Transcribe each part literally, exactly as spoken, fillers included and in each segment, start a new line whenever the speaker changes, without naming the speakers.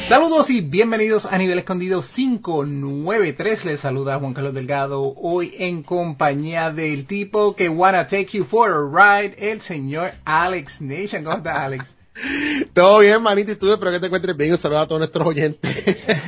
Saludos y bienvenidos a Nivel Escondido quinientos noventa y tres. Les saluda Juan Carlos Delgado, hoy en compañía del tipo que wanna take you for a ride, el señor Alex Nation. ¿Cómo estás, Alex?
Todo bien, manito, y tú, espero que te encuentres bien. Un saludo a todos nuestros oyentes.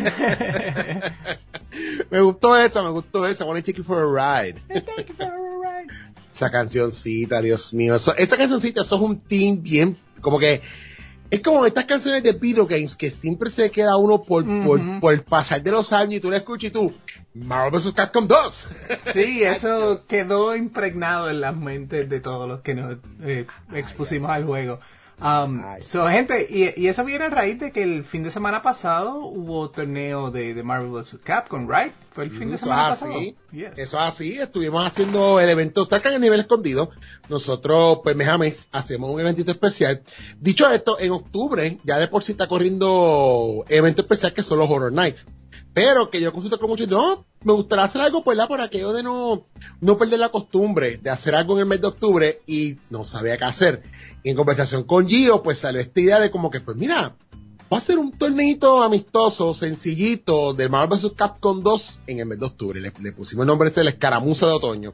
Me gustó esa, me gustó esa. Wanna take you for a ride.
Take you for a ride.
Esa cancioncita, Dios mío. Eso, esa cancioncita, eso es un team bien, como que, es como estas canciones de video games que siempre se queda uno por, uh-huh. por, por pasar de los años y tú la escuchas y tú, Marvel versus. Capcom dos.
Sí, eso quedó impregnado en las mentes de todos los que nos eh, expusimos al juego. Um, so, gente, y, y eso viene a raíz de que el fin de semana pasado hubo torneo de, de Marvel versus. Capcom, right? Fue el fin de
eso
semana
así,
pasado. Yes.
Eso es así, estuvimos haciendo el evento, está acá en el nivel escondido. Nosotros, pues, mes a mes, hacemos un eventito especial. Dicho esto, en octubre, ya de por sí está corriendo evento especial que son los Horror Nights. Pero que yo consulto con muchos, no, me gustaría hacer algo, pues, por aquello de no, no perder la costumbre de hacer algo en el mes de octubre y no sabía qué hacer. Y en conversación con Gio, pues salió esta idea de como que, pues mira, va a ser un torneito amistoso, sencillito, de Marvel versus. Capcom dos en el mes de octubre. Le, le pusimos el nombre ese, la escaramuza de otoño.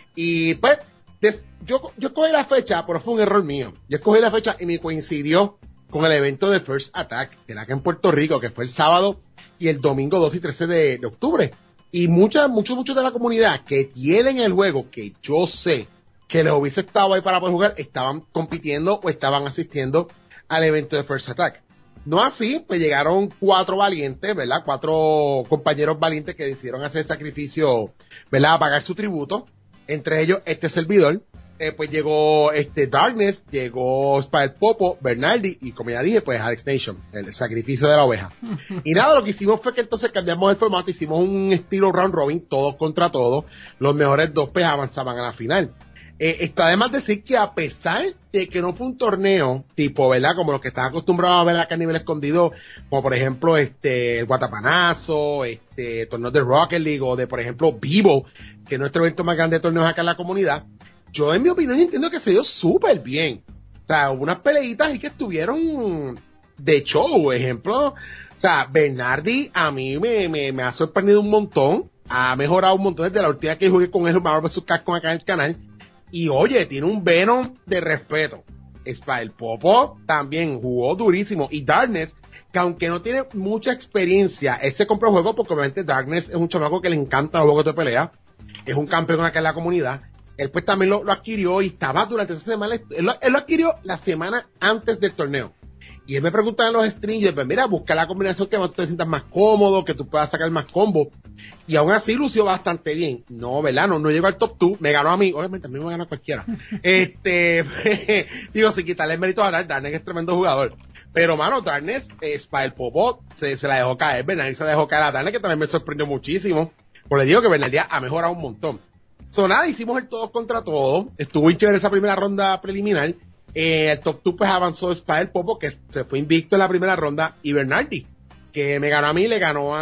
Y pues, des, yo, yo escogí la fecha, pero fue un error mío. Yo escogí la fecha y me coincidió con el evento de First Attack, que era acá en Puerto Rico, que fue el sábado y el domingo dos y trece de, de octubre. Y muchas, muchos, muchos de la comunidad que tienen el juego, que yo sé que les hubiese estado ahí para poder jugar, estaban compitiendo o estaban asistiendo al evento de First Attack. No así, pues llegaron cuatro valientes, ¿verdad? Cuatro compañeros valientes que decidieron hacer el sacrificio, ¿verdad? A pagar su tributo. Entre ellos, este servidor. Eh, pues llegó este Darkness, llegó Spider Popo, Bernardi y como ya dije, pues Alex Nation, el sacrificio de la oveja. Y nada, lo que hicimos fue que entonces cambiamos el formato, hicimos un estilo round robin, todos contra todos. Los mejores dos pues avanzaban a la final. Eh, está de más decir que a pesar de que no fue un torneo tipo, ¿verdad? Como los que están acostumbrados a ver acá a nivel escondido, como por ejemplo este el Guatapanazo, este torneos de Rocket League o de por ejemplo Vivo, que es nuestro evento más grande de torneos acá en la comunidad. Yo en mi opinión entiendo que se dio súper bien. O sea, hubo unas peleitas ahí que estuvieron de show, ejemplo. O sea, Bernardi a mí me, me, me ha sorprendido un montón, ha mejorado un montón desde la última que jugué con él, Marvel versus. Capcom acá en el canal. Y oye, tiene un Venom de respeto. Spider Popo también jugó durísimo. Y Darkness, que aunque no tiene mucha experiencia, él se compró el juego porque obviamente Darkness es un chamaco que le encanta los juegos de pelea. Es un campeón acá en la comunidad. Él pues también lo, lo adquirió y estaba durante esa semana, él lo, él lo adquirió la semana antes del torneo. Y él me preguntaba en los streams, pues mira, busca la combinación que tú te sientas más cómodo, que tú puedas sacar más combo. Y aún así lució bastante bien. No, ¿verdad? No, no llegó al top dos, me ganó a mí, obviamente a mí me gana cualquiera. este, digo, sin quitarle el mérito a Darkness, Darkness es tremendo jugador. Pero mano, Darkness, es para el Popo, se, se la dejó caer, Bernardi se la dejó caer a Darkness, que también me sorprendió muchísimo. Pues le digo que Bernardi ha mejorado un montón. So, nada, hicimos el todos contra todos. Estuvo muy chévere esa primera ronda preliminar. Eh, el top dos pues avanzó Spider Popo, que se fue invicto en la primera ronda, y Bernardi, que me ganó a mí, le ganó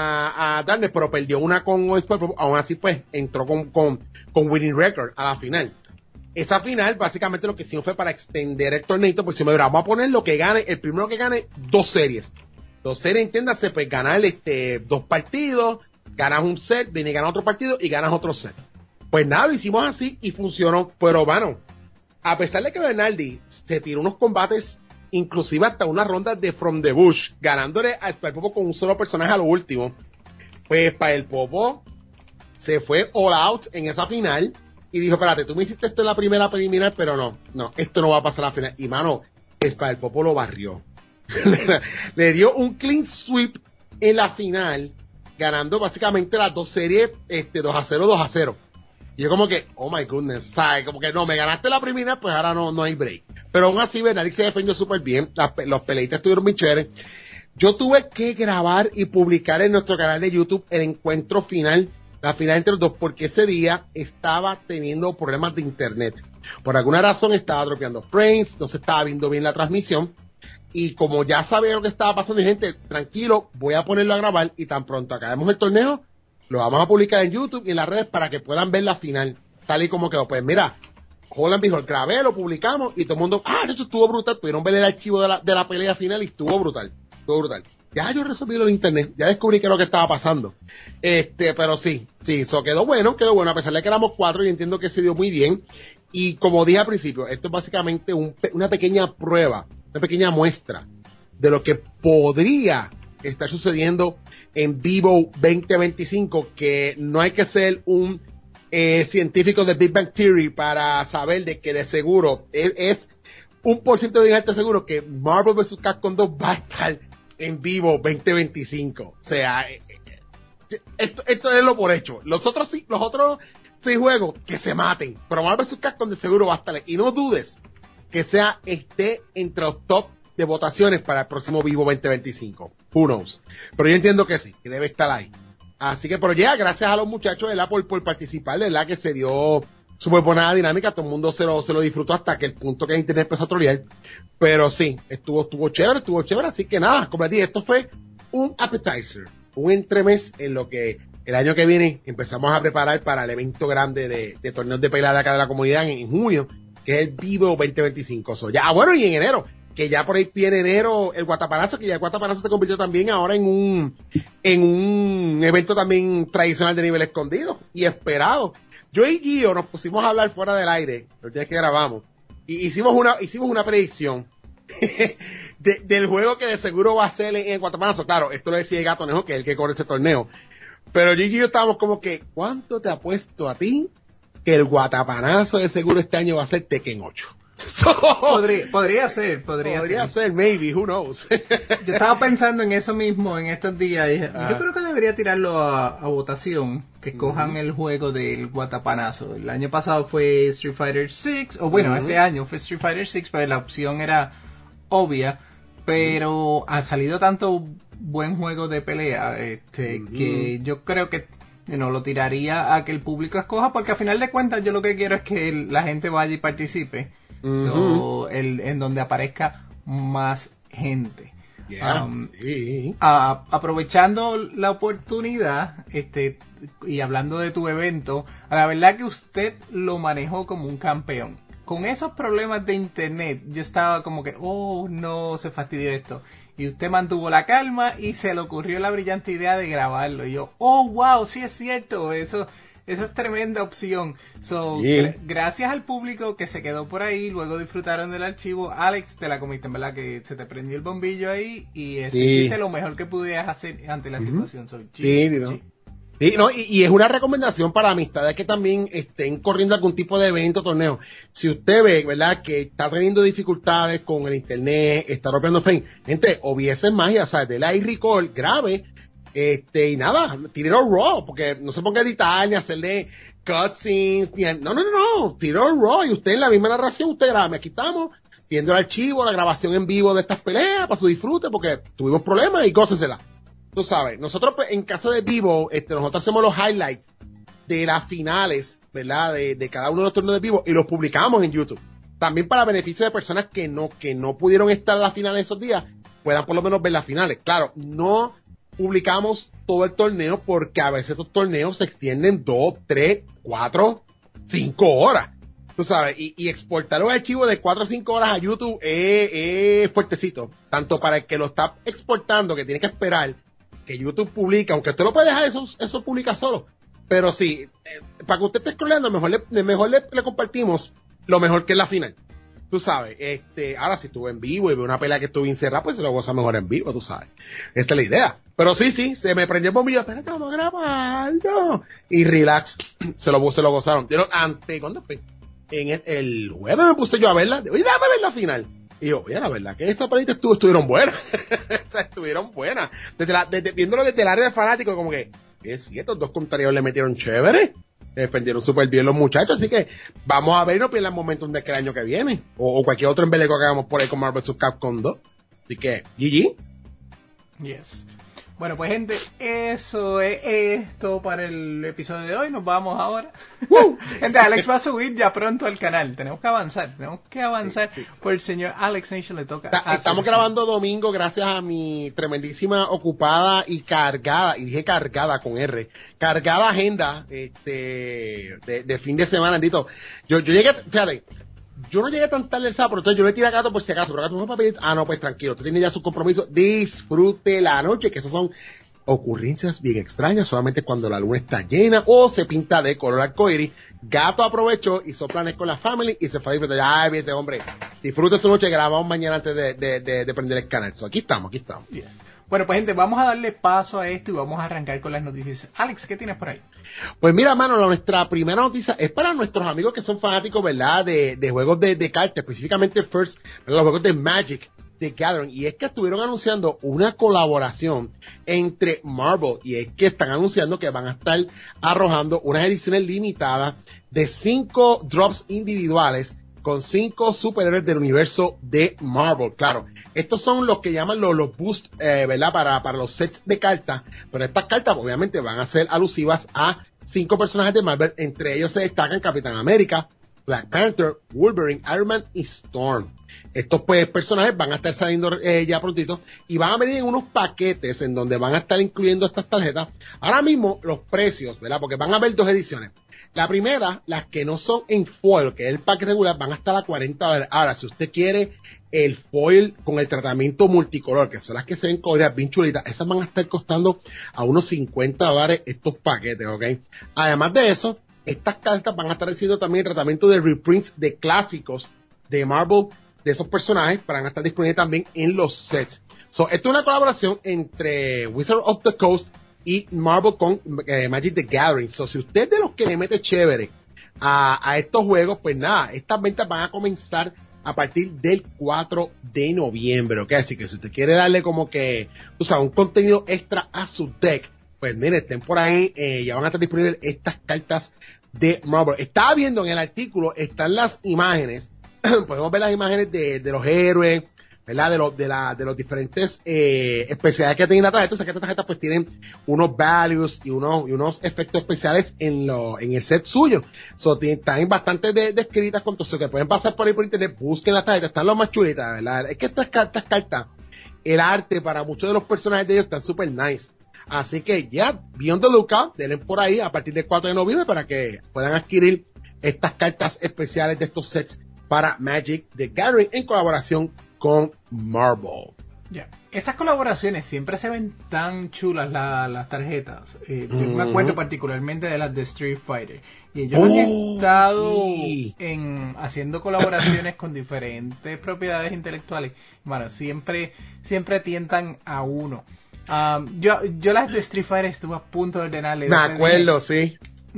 a, a Darkness, pero perdió una con Spider Popo. Aún así, pues, entró con, con, con winning record a la final. Esa final, básicamente lo que hicimos fue para extender el torneo, pues si me vamos a poner lo que gane, el primero que gane, dos series. Dos series, entiéndase, pues ganar este, dos partidos, ganas un set, viene y ganas otro partido y ganas otro set. Pues nada, lo hicimos así y funcionó, pero bueno, a pesar de que Bernardi se tiró unos combates, inclusive hasta una ronda de From the Bush, ganándole a Spider Popo con un solo personaje a lo último, pues para el Popo se fue all out en esa final y dijo, espérate, tú me hiciste esto en la primera preliminar, pero no, no, esto no va a pasar a la final. Y mano, Spider Popo lo barrió. Le dio un clean sweep en la final, ganando básicamente las dos series, este, dos a cero, dos a cero. Y yo como que, oh my goodness, ¿sabes? Como que no, me ganaste la primera, pues ahora no, no hay break. Pero aún así, Bernardi se defendió súper bien, las, los peleitas estuvieron muy chéveres. Yo tuve que grabar y publicar en nuestro canal de YouTube el encuentro final, la final entre los dos, porque ese día estaba teniendo problemas de internet. Por alguna razón estaba dropeando frames, no se estaba viendo bien la transmisión. Y como ya sabía lo que estaba pasando, y gente, tranquilo, voy a ponerlo a grabar y tan pronto acabemos el torneo, lo vamos a publicar en YouTube y en las redes para que puedan ver la final, tal y como quedó. Pues mira, Holland dijo, grabé, lo publicamos y todo el mundo, ah, esto estuvo brutal. Pudieron ver el archivo de la, de la pelea final y estuvo brutal, estuvo brutal. ya yo resolví lo de internet, ya descubrí qué es lo que estaba pasando. Este, pero sí, sí, eso quedó bueno, quedó bueno, a pesar de que éramos cuatro y entiendo que se dio muy bien. Y como dije al principio, esto es básicamente un, una pequeña prueba, una pequeña muestra de lo que podría estar sucediendo en Vivo veinte veinticinco, que no hay que ser un eh, científico de Big Bang Theory para saber de que de seguro es, es un por ciento de bien seguro que Marvel versus. Capcom dos va a estar en Vivo veinte veinticinco. O sea, eh, eh, esto, esto es lo por hecho. Los otros sí, los otros seis juegos que se maten, pero Marvel versus. Capcom de seguro va a estar. Y no dudes que sea esté entre los top de votaciones para el próximo Vivo veinte veinticinco. Who knows? Pero yo entiendo que sí, que debe estar ahí. Así que, pero ya, gracias a los muchachos, ¿verdad? Por, por participar, ¿verdad? Que se dio súper buena dinámica, todo el mundo se lo, se lo disfrutó hasta que el punto que el internet empezó a trolear. Pero sí, estuvo, estuvo chévere, estuvo chévere, así que nada, como les dije, esto fue un appetizer, un entremés en lo que el año que viene empezamos a preparar para el evento grande de, de torneos de pelea de acá de la comunidad en, en junio, que es el Vivo veinte veinticinco. So, ya, bueno, y en enero, que ya por ahí viene enero el Guatapanazo, que ya el Guatapanazo se convirtió también ahora en un, en un evento también tradicional de nivel escondido y esperado. Yo y Gio nos pusimos a hablar fuera del aire, los días que grabamos, y hicimos una, hicimos una predicción de, del juego que de seguro va a ser en el Guatapanazo. Claro, esto lo decía Gato Nejo, que es el que corre ese torneo. Pero yo y Gio estábamos como que, ¿cuánto te apuesto a ti que el Guatapanazo de seguro este año va a ser Tekken ocho?
So, podría, podría ser, podría,
podría ser.
ser,
maybe, who knows.
Yo estaba pensando en eso mismo en estos días. Y ah. Yo creo que debería tirarlo a, a votación, que cojan uh-huh. el juego del Guatapanazo. El año pasado fue Street Fighter seis, o bueno, uh-huh. este año fue Street Fighter seis, pero la opción era obvia, pero uh-huh. ha salido tanto buen juego de pelea este uh-huh. que yo creo que you know, lo tiraría a que el público escoja, porque a final de cuentas yo lo que quiero es que el, la gente vaya y participe. Uh-huh. So, el, en donde aparezca más gente.
Yeah, um, sí.
a, aprovechando la oportunidad, este, y hablando de tu evento, la verdad que usted lo manejó como un campeón. Con esos problemas de internet, yo estaba como que, oh no, se fastidió esto. Y usted mantuvo la calma y se le ocurrió la brillante idea de grabarlo. Y yo, oh wow, sí es cierto, eso... Esa es tremenda opción. So, yeah. gr- gracias al público que se quedó por ahí, luego disfrutaron del archivo. Alex, te la comiste, en verdad, que se te prendió el bombillo ahí y este, sí. hiciste lo mejor que pudieras hacer ante la uh-huh. situación. So,
sí, sí, no. Sí, no, y, y es una recomendación para amistades que también estén corriendo algún tipo de evento, torneo. Si usted ve, ¿verdad?, que está teniendo dificultades con el internet, está rompiendo frame, gente, hubiese magia, ¿sabes? Dele ahí record, grave. Este, y nada, tírelo raw, porque no se ponga a editar, ni hacerle cutscenes, ni a, no, no, no, no, tírelo raw, y usted en la misma narración, usted graba, aquí estamos, viendo el archivo, la grabación en vivo de estas peleas, para su disfrute, porque tuvimos problemas y gócesela. Tú sabes, nosotros, en caso de Vivo, este, nosotros hacemos los highlights de las finales, ¿verdad?, de, de cada uno de los torneos de Vivo, y los publicamos en YouTube. También para beneficio de personas que no, que no pudieron estar en las finales esos días, puedan por lo menos ver las finales. Claro, no publicamos todo el torneo porque a veces estos torneos se extienden dos, tres, cuatro, cinco horas. Tú sabes, y, y exportar un archivo de cuatro o cinco horas a YouTube es, es fuertecito. Tanto para el que lo está exportando, que tiene que esperar que YouTube publique, aunque usted lo puede dejar, eso, eso publica solo. Pero sí, eh, para que usted esté scrolleando, mejor le, mejor le, le compartimos lo mejor que es la final. Tú sabes, este, ahora si estuve en vivo y veo una pelea que estuve encerrada, pues se lo goza mejor en vivo, tú sabes. Esta es la idea. Pero sí, sí, se me prendió el bombillo, espérate, vamos a grabar, no. Y relax, se lo, se lo gozaron. Yo, ante, ¿cuándo fue? En el, el jueves me puse yo a verla, oye, déjame ver la final. Y yo, oye, la verdad que esas peleas estuvo, estuvieron buenas. O sea, estuvieron buenas. Desde la, desde, viéndolo desde el área del fanático, como que, es cierto, dos contrarios le metieron chévere. Defendieron súper bien los muchachos, así que vamos a ver y no pierdan momentum de que el año que viene. O, o cualquier otro embeleco que hagamos por ahí con Marvel versus. Capcom dos. Así que, G G.
Yes. Bueno, pues gente, eso es esto para el episodio de hoy. Nos vamos ahora. Uh, gente, Alex va a subir ya pronto al canal. Tenemos que avanzar, tenemos que avanzar. Sí, sí. Por el señor Alex Nation le toca.
Ta- estamos grabando domingo gracias a mi tremendísima, ocupada y cargada, y dije cargada con R, cargada agenda este de, de fin de semana, bendito. Yo, yo llegué, fíjate, yo no llegué tan tarde el sábado, pero entonces yo le tiré a Gato por si acaso, pero Gato no papel, ah no, pues tranquilo, usted tiene ya su compromiso, disfrute la noche, que esas son ocurrencias bien extrañas, solamente cuando la luna está llena o se pinta de color arcoíris. Gato aprovechó, hizo planes con la family y se fue a disfrutar. Ay, bien ese hombre, disfrute su noche, grabamos mañana antes de, de, de, de prender el canal. So, aquí estamos, aquí estamos.
Yes. Bueno, pues gente, vamos a darle paso a esto y vamos a arrancar con las noticias. Alex, ¿qué tienes por ahí?
Pues mira, mano, nuestra primera noticia es para nuestros amigos que son fanáticos, ¿verdad? De, de juegos de, de cartas, específicamente First, los juegos de Magic The Gathering, y es que estuvieron anunciando una colaboración entre Marvel, y es que están anunciando que van a estar arrojando unas ediciones limitadas de cinco drops individuales con cinco superhéroes del universo de Marvel. Claro, estos son los que llaman los, los boosts, eh, ¿verdad? Para, para los sets de cartas, pero estas cartas obviamente van a ser alusivas a cinco personajes de Marvel, entre ellos se destacan Capitán América, Black Panther, Wolverine, Iron Man y Storm. Estos pues personajes van a estar saliendo eh, ya prontito y van a venir en unos paquetes en donde van a estar incluyendo estas tarjetas. Ahora mismo los precios, ¿verdad? Porque van a haber dos ediciones. La primera, las que no son en foil, que es el pack regular, van a estar a cuarenta dólares. Ahora, si usted quiere el foil con el tratamiento multicolor, que son las que se ven coloridas bien chulitas, esas van a estar costando a unos cincuenta dólares estos paquetes, ¿ok? Además de eso, estas cartas van a estar recibiendo también el tratamiento de reprints de clásicos de Marvel, de esos personajes, van a estar disponibles también en los sets. So, esto es una colaboración entre Wizard of the Coast y Marvel con eh, Magic the Gathering. So, si usted es de los que le mete chévere a, a estos juegos, pues nada, estas ventas van a comenzar a partir del cuatro de noviembre, ¿ok? Así que si usted quiere darle como que, o sea, un contenido extra a su deck, pues miren, estén por ahí, eh, ya van a estar disponibles estas cartas de Marvel. Estaba viendo en el artículo, están las imágenes, podemos ver las imágenes de, de los héroes, ¿verdad? De los, de la, de los diferentes, eh, especialidades que tienen la tarjeta. O sea, que estas tarjetas pues tienen unos values y unos, y unos efectos especiales en lo, en el set suyo. So, tienen, están bastante de, descritas con todo eso, que pueden pasar por ahí por internet, busquen las tarjetas, están los más chulitas, ¿verdad? Es que estas cartas, cartas, el arte para muchos de los personajes de ellos están super nice. Así que ya, Beyond the Lookout, denle por ahí a partir del cuatro de noviembre para que puedan adquirir estas cartas especiales de estos sets para Magic the Gathering en colaboración con Marvel.
Yeah. Esas colaboraciones siempre se ven tan chulas la, las tarjetas. Eh, mm-hmm. Yo me acuerdo particularmente de las de Street Fighter. Y ellos oh, han estado sí. en, haciendo colaboraciones con diferentes propiedades intelectuales. Bueno, siempre, siempre tientan a uno. Um, yo, yo las de Street Fighter estuve a punto de ordenarle.
Me acuerdo, sí.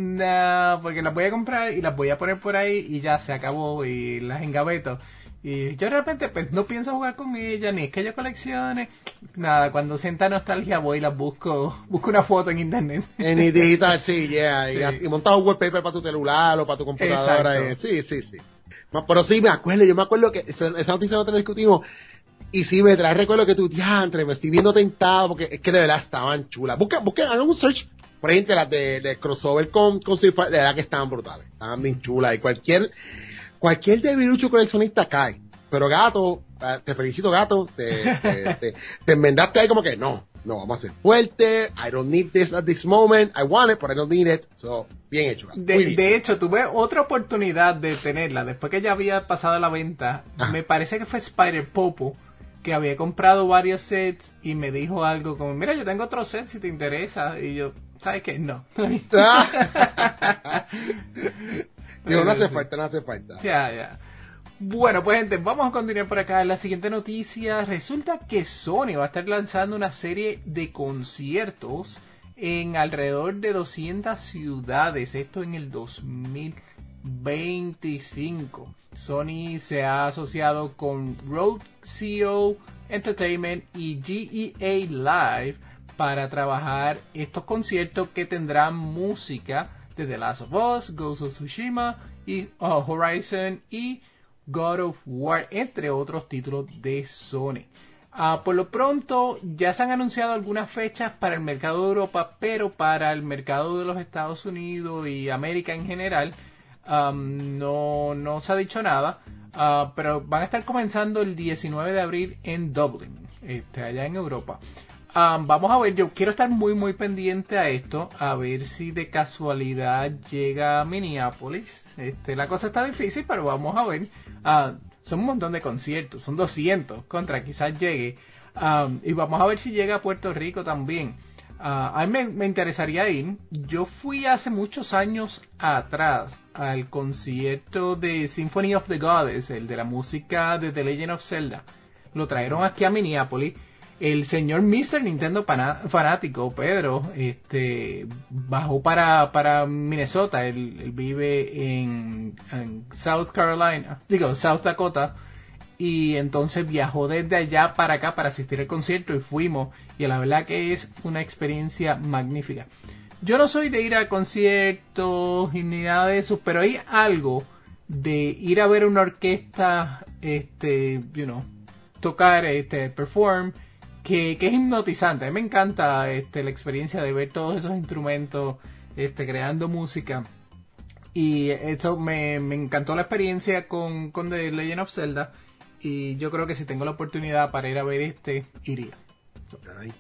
No, porque las voy a comprar y las voy a poner por ahí y ya se acabó y las engaveto. Y yo de repente pues no pienso jugar con ellas, ni es que yo coleccione. Nada, cuando sienta nostalgia voy y las busco, busco una foto en internet.
En digital, sí, yeah, sí. Y, y montas un wallpaper para tu celular o para tu computadora. Y, sí, sí, sí. Pero sí, me acuerdo, yo me acuerdo que esa, esa noticia no te la discutimos. Y sí, me trae recuerdo que tú, diantre, me estoy viendo tentado porque es que de verdad estaban chulas. Busquen, busquen, hagan un search. Por ejemplo, las de, de crossover con, con Street Fighter, de verdad que estaban brutales. Estaban bien chulas. Y cualquier, cualquier debilucho coleccionista cae. Pero Gato, te felicito, Gato, te, te, te, te enmendaste ahí como que no, no, vamos a ser fuerte. I don't need this at this moment. I want it, but I don't need it. So, bien hecho, Gato.
De, bien. de hecho, tuve otra oportunidad de tenerla. Después que ya había pasado la venta, ah. me parece que fue Spider Popo, que había comprado varios sets y me dijo algo como, mira, yo tengo otro set si te interesa. Y yo, ¿sabes qué? No.
Ah. Digo, no hace falta, no hace falta.
Ya, ya. Bueno, pues gente, vamos a continuar por acá. La siguiente noticia, resulta que Sony va a estar lanzando una serie de conciertos en alrededor de doscientas ciudades, esto en el dos mil veinticinco. Sony se ha asociado con Roadshow Entertainment y G E A Live para trabajar estos conciertos que tendrán música de The Last of Us, Ghost of Tsushima y uh, Horizon y God of War, entre otros títulos de Sony. Uh, por lo pronto ya se han anunciado algunas fechas para el mercado de Europa, pero para el mercado de los Estados Unidos y América en general um, no, no se ha dicho nada, uh, pero van a estar comenzando el diecinueve de abril en Dublin, este, allá en Europa. Um, vamos a ver, yo quiero estar muy muy pendiente a esto, a ver si de casualidad llega a Minneapolis. Este, la cosa está difícil, pero vamos a ver. Uh, son un montón de conciertos, son doscientos, contra quizás llegue. Um, y vamos a ver si llega a Puerto Rico también. Uh, a mí me, me interesaría ir. Yo fui hace muchos años atrás al concierto de Symphony of the Goddess, el de la música de The Legend of Zelda. Lo trajeron aquí a Minneapolis. El señor mister Nintendo pana, fanático, Pedro, este, bajó para, para Minnesota. Él, él vive en, en South Carolina, digo, South Dakota. Y entonces viajó desde allá para acá para asistir al concierto y fuimos. Y la verdad que es una experiencia magnífica. Yo no soy de ir a conciertos ni nada de eso, pero hay algo de ir a ver una orquesta, este, you know, tocar, este, perform, que, que es hipnotizante. A mí me encanta este, la experiencia de ver todos esos instrumentos este, creando música. Y eso me, me encantó la experiencia con, con The Legend of Zelda. Y yo creo que si tengo la oportunidad para ir a ver este, iría.
Nice.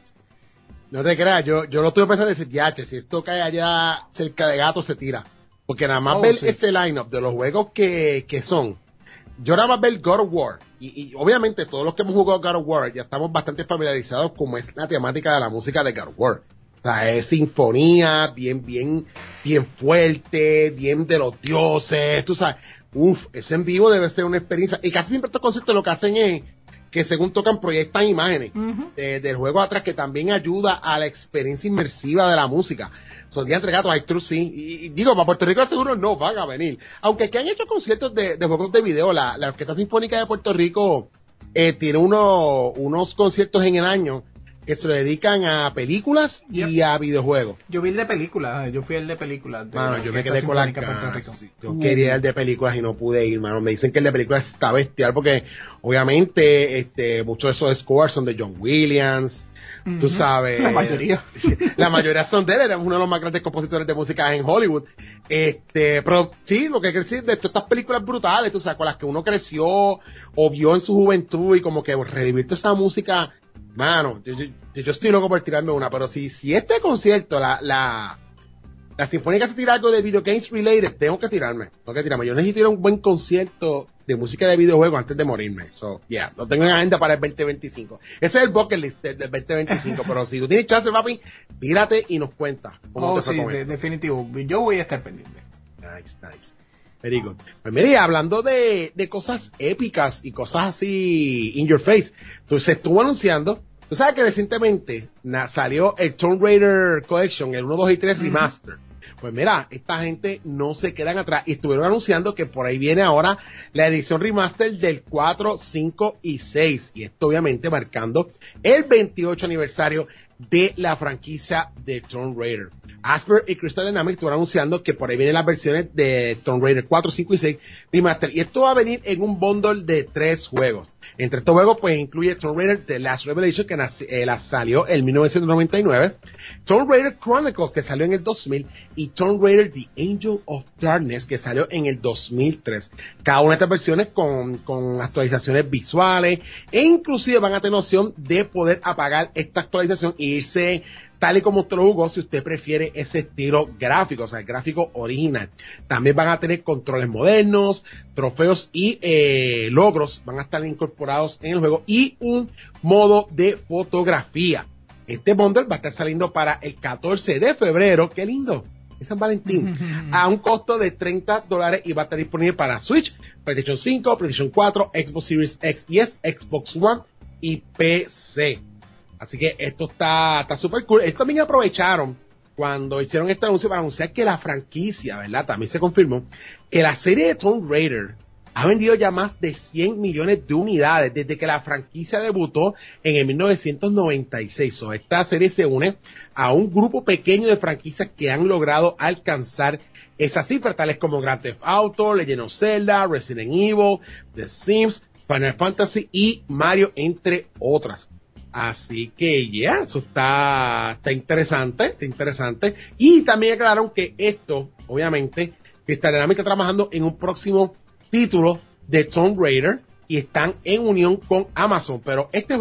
No te creas, yo, yo lo estoy pensando en decir, ya, che, si esto cae allá cerca de Gato se tira. Porque nada más
Oh,
ver
sí.
ese lineup de los juegos que, que son. Yo nada más ver God of War. Y, y obviamente todos los que hemos jugado God of War ya estamos bastante familiarizados como es la temática de la música de God of War. O sea, es sinfonía, bien, bien, bien fuerte, bien de los dioses, tú sabes. Uf, eso en vivo debe ser una experiencia. Y casi siempre estos conceptos lo que hacen es que según tocan proyectan imágenes uh-huh. de, del juego atrás, que también ayuda a la experiencia inmersiva de la música. Son días entre gatos, hay true, sí. Y, y digo, para Puerto Rico seguro no van a venir. Aunque aquí han hecho conciertos de, de juegos de video, la, la Orquesta Sinfónica de Puerto Rico eh, tiene uno, unos conciertos en el año que se lo dedican a películas yep. y a videojuegos.
Yo vi el de películas, yo fui el de películas. De
mano, yo me quedé con la cara. Yo
uh.
quería el de películas y no pude ir, mano. Me dicen que el de películas está bestial porque, obviamente, este, muchos de esos scores son de John Williams. Uh-huh. Tú sabes.
La mayoría.
La mayoría son de él, era uno de los más grandes compositores de música en Hollywood. Este, pero sí, lo que quiero decir de esto, estas películas brutales, tú sabes, con las que uno creció o vio en su juventud y como que revivir toda esa música. Mano, yo, yo, yo estoy loco por tirarme una, pero si, si este concierto, la, la, la Sinfónica se tira algo de video games related, tengo que tirarme, tengo que tirarme. Yo necesito ir a un buen concierto de música de videojuegos antes de morirme. So, yeah, lo tengo en agenda para el veinte veinticinco. Ese es el bucket list del, del veinte veinticinco, pero si tú tienes chance, papi, tírate y nos cuentas cómo
oh,
te fue
sí,
con
de,
esto.
Definitivo. Yo voy a estar pendiente.
Nice, nice. Very good. Pues mire, hablando de, de cosas épicas y cosas así in your face, entonces se estuvo anunciando, tú sabes que recientemente na, salió el Tomb Raider Collection, el uno, dos y tres Remaster. Uh-huh. Pues mira, esta gente no se quedan atrás y estuvieron anunciando que por ahí viene ahora la edición Remaster del cuatro, cinco y seis. Y esto obviamente marcando el veintiocho aniversario de la franquicia de Tomb Raider. Asper y Crystal Dynamics estuvieron anunciando que por ahí vienen las versiones de Tomb Raider cuatro, cinco y seis Remaster. Y esto va a venir en un bundle de tres juegos. Entre estos juegos, pues, incluye Tomb Raider The Last Revelation, que nace, eh, la salió en mil novecientos noventa y nueve, Tomb Raider Chronicles, que salió en el dos mil, y Tomb Raider The Angel of Darkness, que salió en el dos mil tres. Cada una de estas versiones con, con actualizaciones visuales, e inclusive van a tener opción de poder apagar esta actualización e irse tal y como usted lo jugó, si usted prefiere ese estilo gráfico, o sea, el gráfico original. También van a tener controles modernos, trofeos y eh, logros van a estar incorporados en el juego y un modo de fotografía. Este bundle va a estar saliendo para el catorce de febrero, qué lindo, es San Valentín, a un costo de treinta dólares y va a estar disponible para Switch, PlayStation cinco, PlayStation cuatro, Xbox Series X y S, Xbox One y P C. Así que esto está está súper cool. Ellos también aprovecharon cuando hicieron este anuncio para anunciar que la franquicia, ¿verdad? También se confirmó que la serie de Tomb Raider ha vendido ya más de cien millones de unidades desde que la franquicia debutó en el mil novecientos noventa y seis. So, esta serie se une a un grupo pequeño de franquicias que han logrado alcanzar esas cifras, tales como Grand Theft Auto, Legend of Zelda, Resident Evil, The Sims, Final Fantasy y Mario, entre otras. Así que, yeah, eso está, está interesante, está interesante. Y también aclararon que esto, obviamente, Crystal Dynamics está trabajando en un próximo título de Tomb Raider y están en unión con Amazon. Pero este juego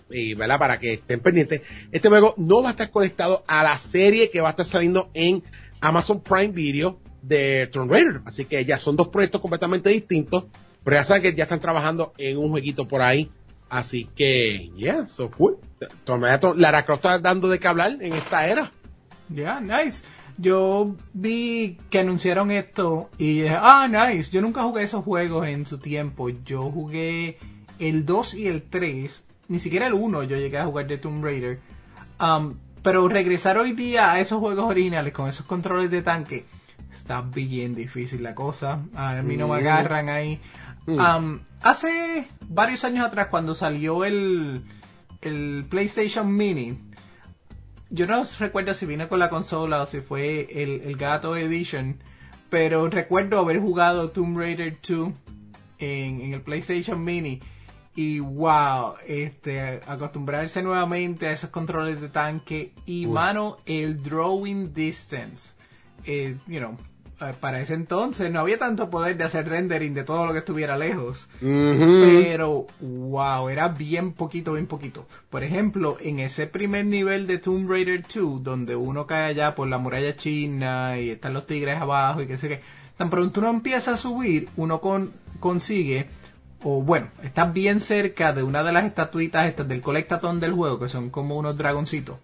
y, ¿verdad? Para que estén pendientes, este juego no va a estar conectado a la serie que va a estar saliendo en Amazon Prime Video de Tomb Raider. Así que ya son dos proyectos completamente distintos, pero ya saben que ya están trabajando en un jueguito por ahí. Así que, yeah, so cool. Lara Croft está dando de qué hablar en esta era.
Yeah, nice. Yo vi que anunciaron esto y dije, ah, nice. Yo nunca jugué esos juegos en su tiempo. Yo jugué el dos y el tres. Ni siquiera el uno yo llegué a jugar de Tomb Raider. Um, pero regresar hoy día a esos juegos originales con esos controles de tanque está bien difícil la cosa. A mí no me agarran ahí. Um, hace varios años atrás, cuando salió el, el PlayStation Mini, yo no recuerdo si vino con la consola o si fue el, el Gato Edition, pero recuerdo haber jugado Tomb Raider dos en, en el PlayStation Mini y wow, este, acostumbrarse nuevamente a esos controles de tanque y, Uy. mano, el drawing distance, eh, you know, para ese entonces no había tanto poder de hacer rendering de todo lo que estuviera lejos. Uh-huh. Pero, wow, era bien poquito, bien poquito. Por ejemplo, en ese primer nivel de Tomb Raider dos, donde uno cae allá por la muralla china y están los tigres abajo y qué sé qué, tan pronto uno empieza a subir, uno con, consigue, o bueno, está bien cerca de una de las estatuitas estas del Collectathon del juego, que son como unos dragoncitos.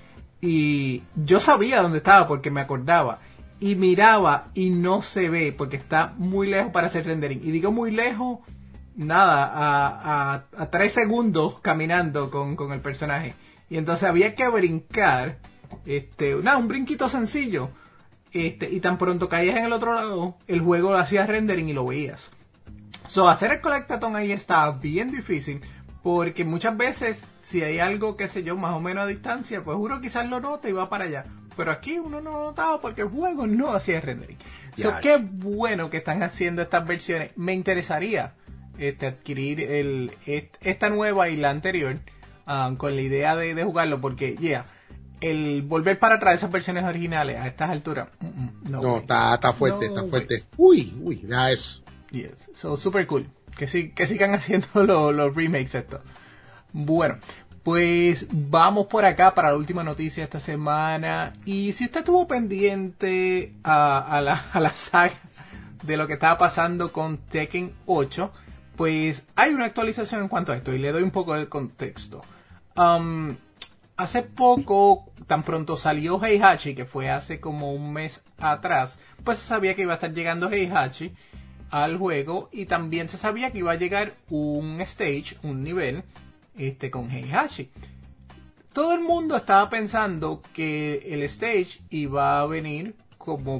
Y yo sabía dónde estaba porque me acordaba. Y miraba y no se ve porque está muy lejos para hacer rendering. Y digo muy lejos, nada, a, a, a tres segundos caminando con, con el personaje. Y entonces había que brincar, este, nada, un brinquito sencillo. Este, y tan pronto caías en el otro lado, el juego hacía rendering y lo veías. So, hacer el Collectathon ahí está bien difícil. Porque muchas veces, si hay algo, qué sé yo, más o menos a distancia, pues uno quizás lo nota y va para allá. Pero aquí uno no lo notaba porque el juego no hacía rendering. So, qué bueno que están haciendo estas versiones. Me interesaría este, adquirir el, et, esta nueva y la anterior um, con la idea de, de jugarlo porque, yeah, el volver para atrás esas versiones originales a estas alturas, mm, mm, no,
no está, está fuerte, no, está fuerte. Uy, uy, nada eso.
Yes, so super cool. Que, sí, que sigan haciendo los, los remakes estos. Bueno, pues vamos por acá para la última noticia de esta semana. Y si usted estuvo pendiente a, a, la, a la saga de lo que estaba pasando con Tekken ocho, pues hay una actualización en cuanto a esto y le doy un poco de contexto. Um, hace poco, tan pronto salió Heihachi, que fue hace como un mes atrás, pues se sabía que iba a estar llegando Heihachi al juego y también se sabía que iba a llegar un stage, un nivel, este con Heihachi. Todo el mundo estaba pensando que el stage iba a venir como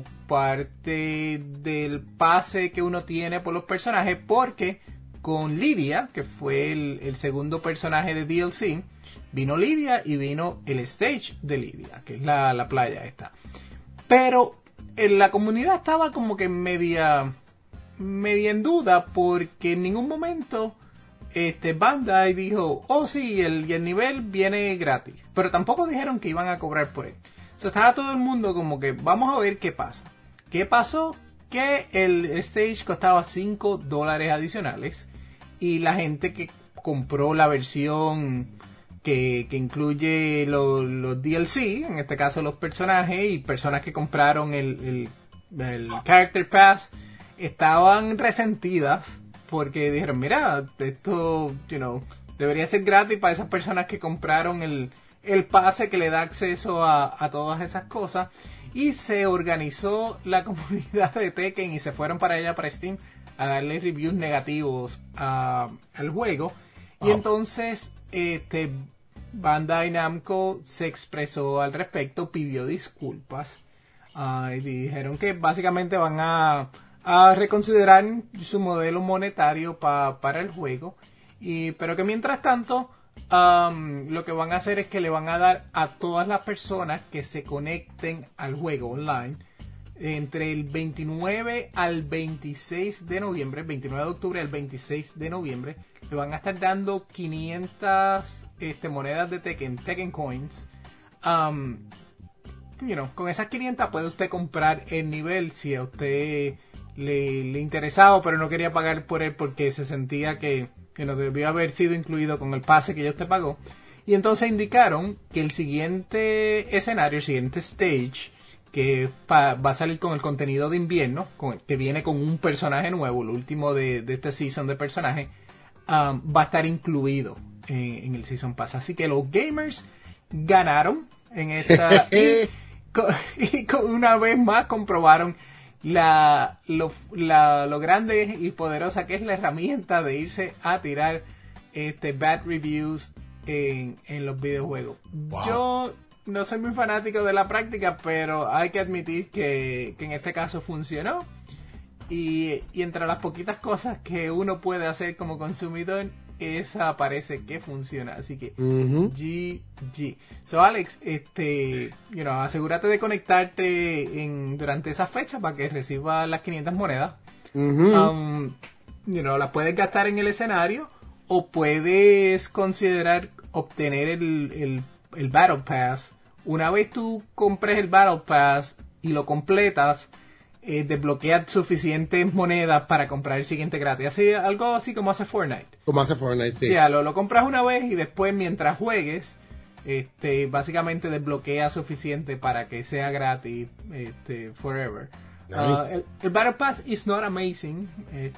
parte del pase que uno tiene por los personajes, porque con Lidia, que fue el, el segundo personaje de D L C, vino Lidia y vino el stage de Lidia, que es la, la playa esta. Pero en la comunidad estaba como que media, media en duda, porque en ningún momento este Bandai dijo, oh sí, el, el nivel viene gratis. Pero tampoco dijeron que iban a cobrar por él. So, estaba todo el mundo como que vamos a ver qué pasa. ¿Qué pasó? Que el stage costaba cinco dólares adicionales. Y la gente que compró la versión que, que incluye los, los D L C, en este caso los personajes, y personas que compraron el, el, el Character Pass, estaban resentidas porque dijeron, mira, esto, you know, debería ser gratis para esas personas que compraron el, el pase que le da acceso a, a todas esas cosas. Y se organizó la comunidad de Tekken y se fueron para allá, para Steam, a darle reviews negativos a, al juego. Oh. Y entonces este Bandai Namco se expresó al respecto, pidió disculpas uh, y dijeron que básicamente van a, a reconsiderar su modelo monetario pa, para el juego, y pero que mientras tanto um, lo que van a hacer es que le van a dar a todas las personas que se conecten al juego online entre el veintinueve al veintiséis de noviembre, el veintinueve de octubre al veintiséis de noviembre, le van a estar dando quinientas este, monedas de Tekken, Tekken Coins. Um, you know, con esas quinientas puede usted comprar el nivel si a usted le, le interesaba, pero no quería pagar por él porque se sentía que que no debió haber sido incluido con el pase que ellos te pagó. Y entonces indicaron que el siguiente escenario, el siguiente stage, que pa, va a salir con el contenido de invierno, con, que viene con un personaje nuevo, el último de, de este season de personaje, um, va a estar incluido en, en el Season Pass. Así que los gamers ganaron en esta... y, y una vez más comprobaron la, lo, la, lo grande y poderosa que es la herramienta de irse a tirar este bad reviews en, en los videojuegos. Wow. Yo no soy muy fanático de la práctica, pero hay que admitir que, que en este caso funcionó. Y, y entre las poquitas cosas que uno puede hacer como consumidor, esa parece que funciona. Así que uh-huh. G G. So Alex, este, you know, asegúrate de conectarte en, durante esa fecha para que recibas las quinientas monedas. Uh-huh. Um, you know, las puedes gastar en el escenario o puedes considerar obtener el, el, el Battle Pass. Una vez tú compres el Battle Pass y lo completas, eh, desbloqueas suficientes monedas para comprar el siguiente gratis. Así, algo así como hace Fortnite.
Como hace Fortnite, sí.
O sea, lo, lo compras una vez y después mientras juegues, este, básicamente desbloqueas suficiente para que sea gratis, este, forever. Nice. Uh, el, el Battle Pass is not amazing,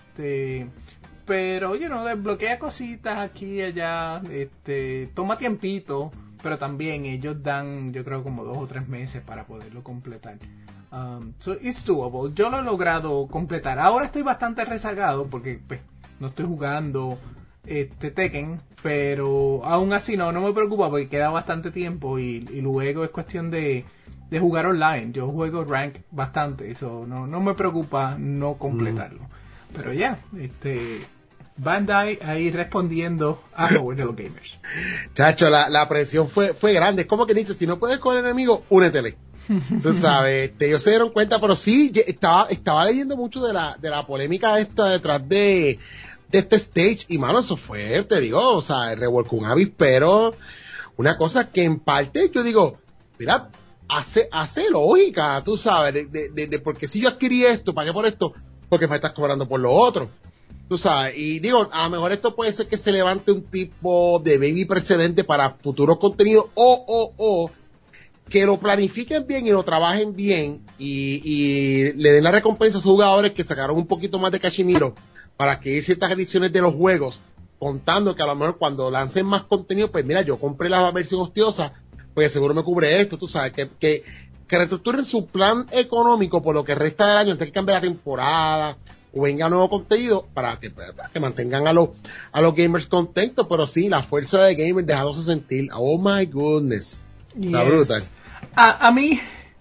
este, pero, you know, desbloquea cositas aquí y allá, este, toma tiempito, pero también ellos dan, yo creo, como dos o tres meses para poderlo completar. Um, so it's doable. Yo lo he logrado completar. Ahora estoy bastante rezagado porque pues, no estoy jugando este Tekken, pero aún así no, no me preocupa porque queda bastante tiempo y, y luego es cuestión de, de jugar online. Yo juego rank bastante, eso no, no me preocupa no completarlo. Mm. Pero ya, yeah, este Bandai ahí respondiendo a favor de los gamers.
Chacho, la, la presión fue, fue grande. Es como que dice, si no puedes con el enemigo, únetele. Tú sabes, este, ellos se dieron cuenta, pero sí, estaba, estaba leyendo mucho de la, de la polémica esta detrás de, de este stage, y mano, eso fue, te digo, o sea, revolcó un avispero, una cosa que en parte yo digo, mira, hace, hace lógica, tú sabes, de, de, de, de porque si yo adquirí esto, pagué por esto, porque me estás cobrando por lo otro. Tú sabes, y digo, a lo mejor esto puede ser que se levante un tipo de baby precedente para futuros contenidos, o, o, o, que lo planifiquen bien y lo trabajen bien, y, y le den la recompensa a sus jugadores que sacaron un poquito más de cachimiro para adquirir ciertas ediciones de los juegos, contando que a lo mejor cuando lancen más contenido, pues mira, yo compré la versión hostiosa, pues seguro me cubre esto, tú sabes, que, que, que reestructuren su plan económico por lo que resta del año, antes que cambie la temporada, o venga nuevo contenido, para que, para que mantengan a los, a los gamers contentos, pero sí, la fuerza de gamers dejándose sentir, oh my goodness, está yes. brutal.
A, a mí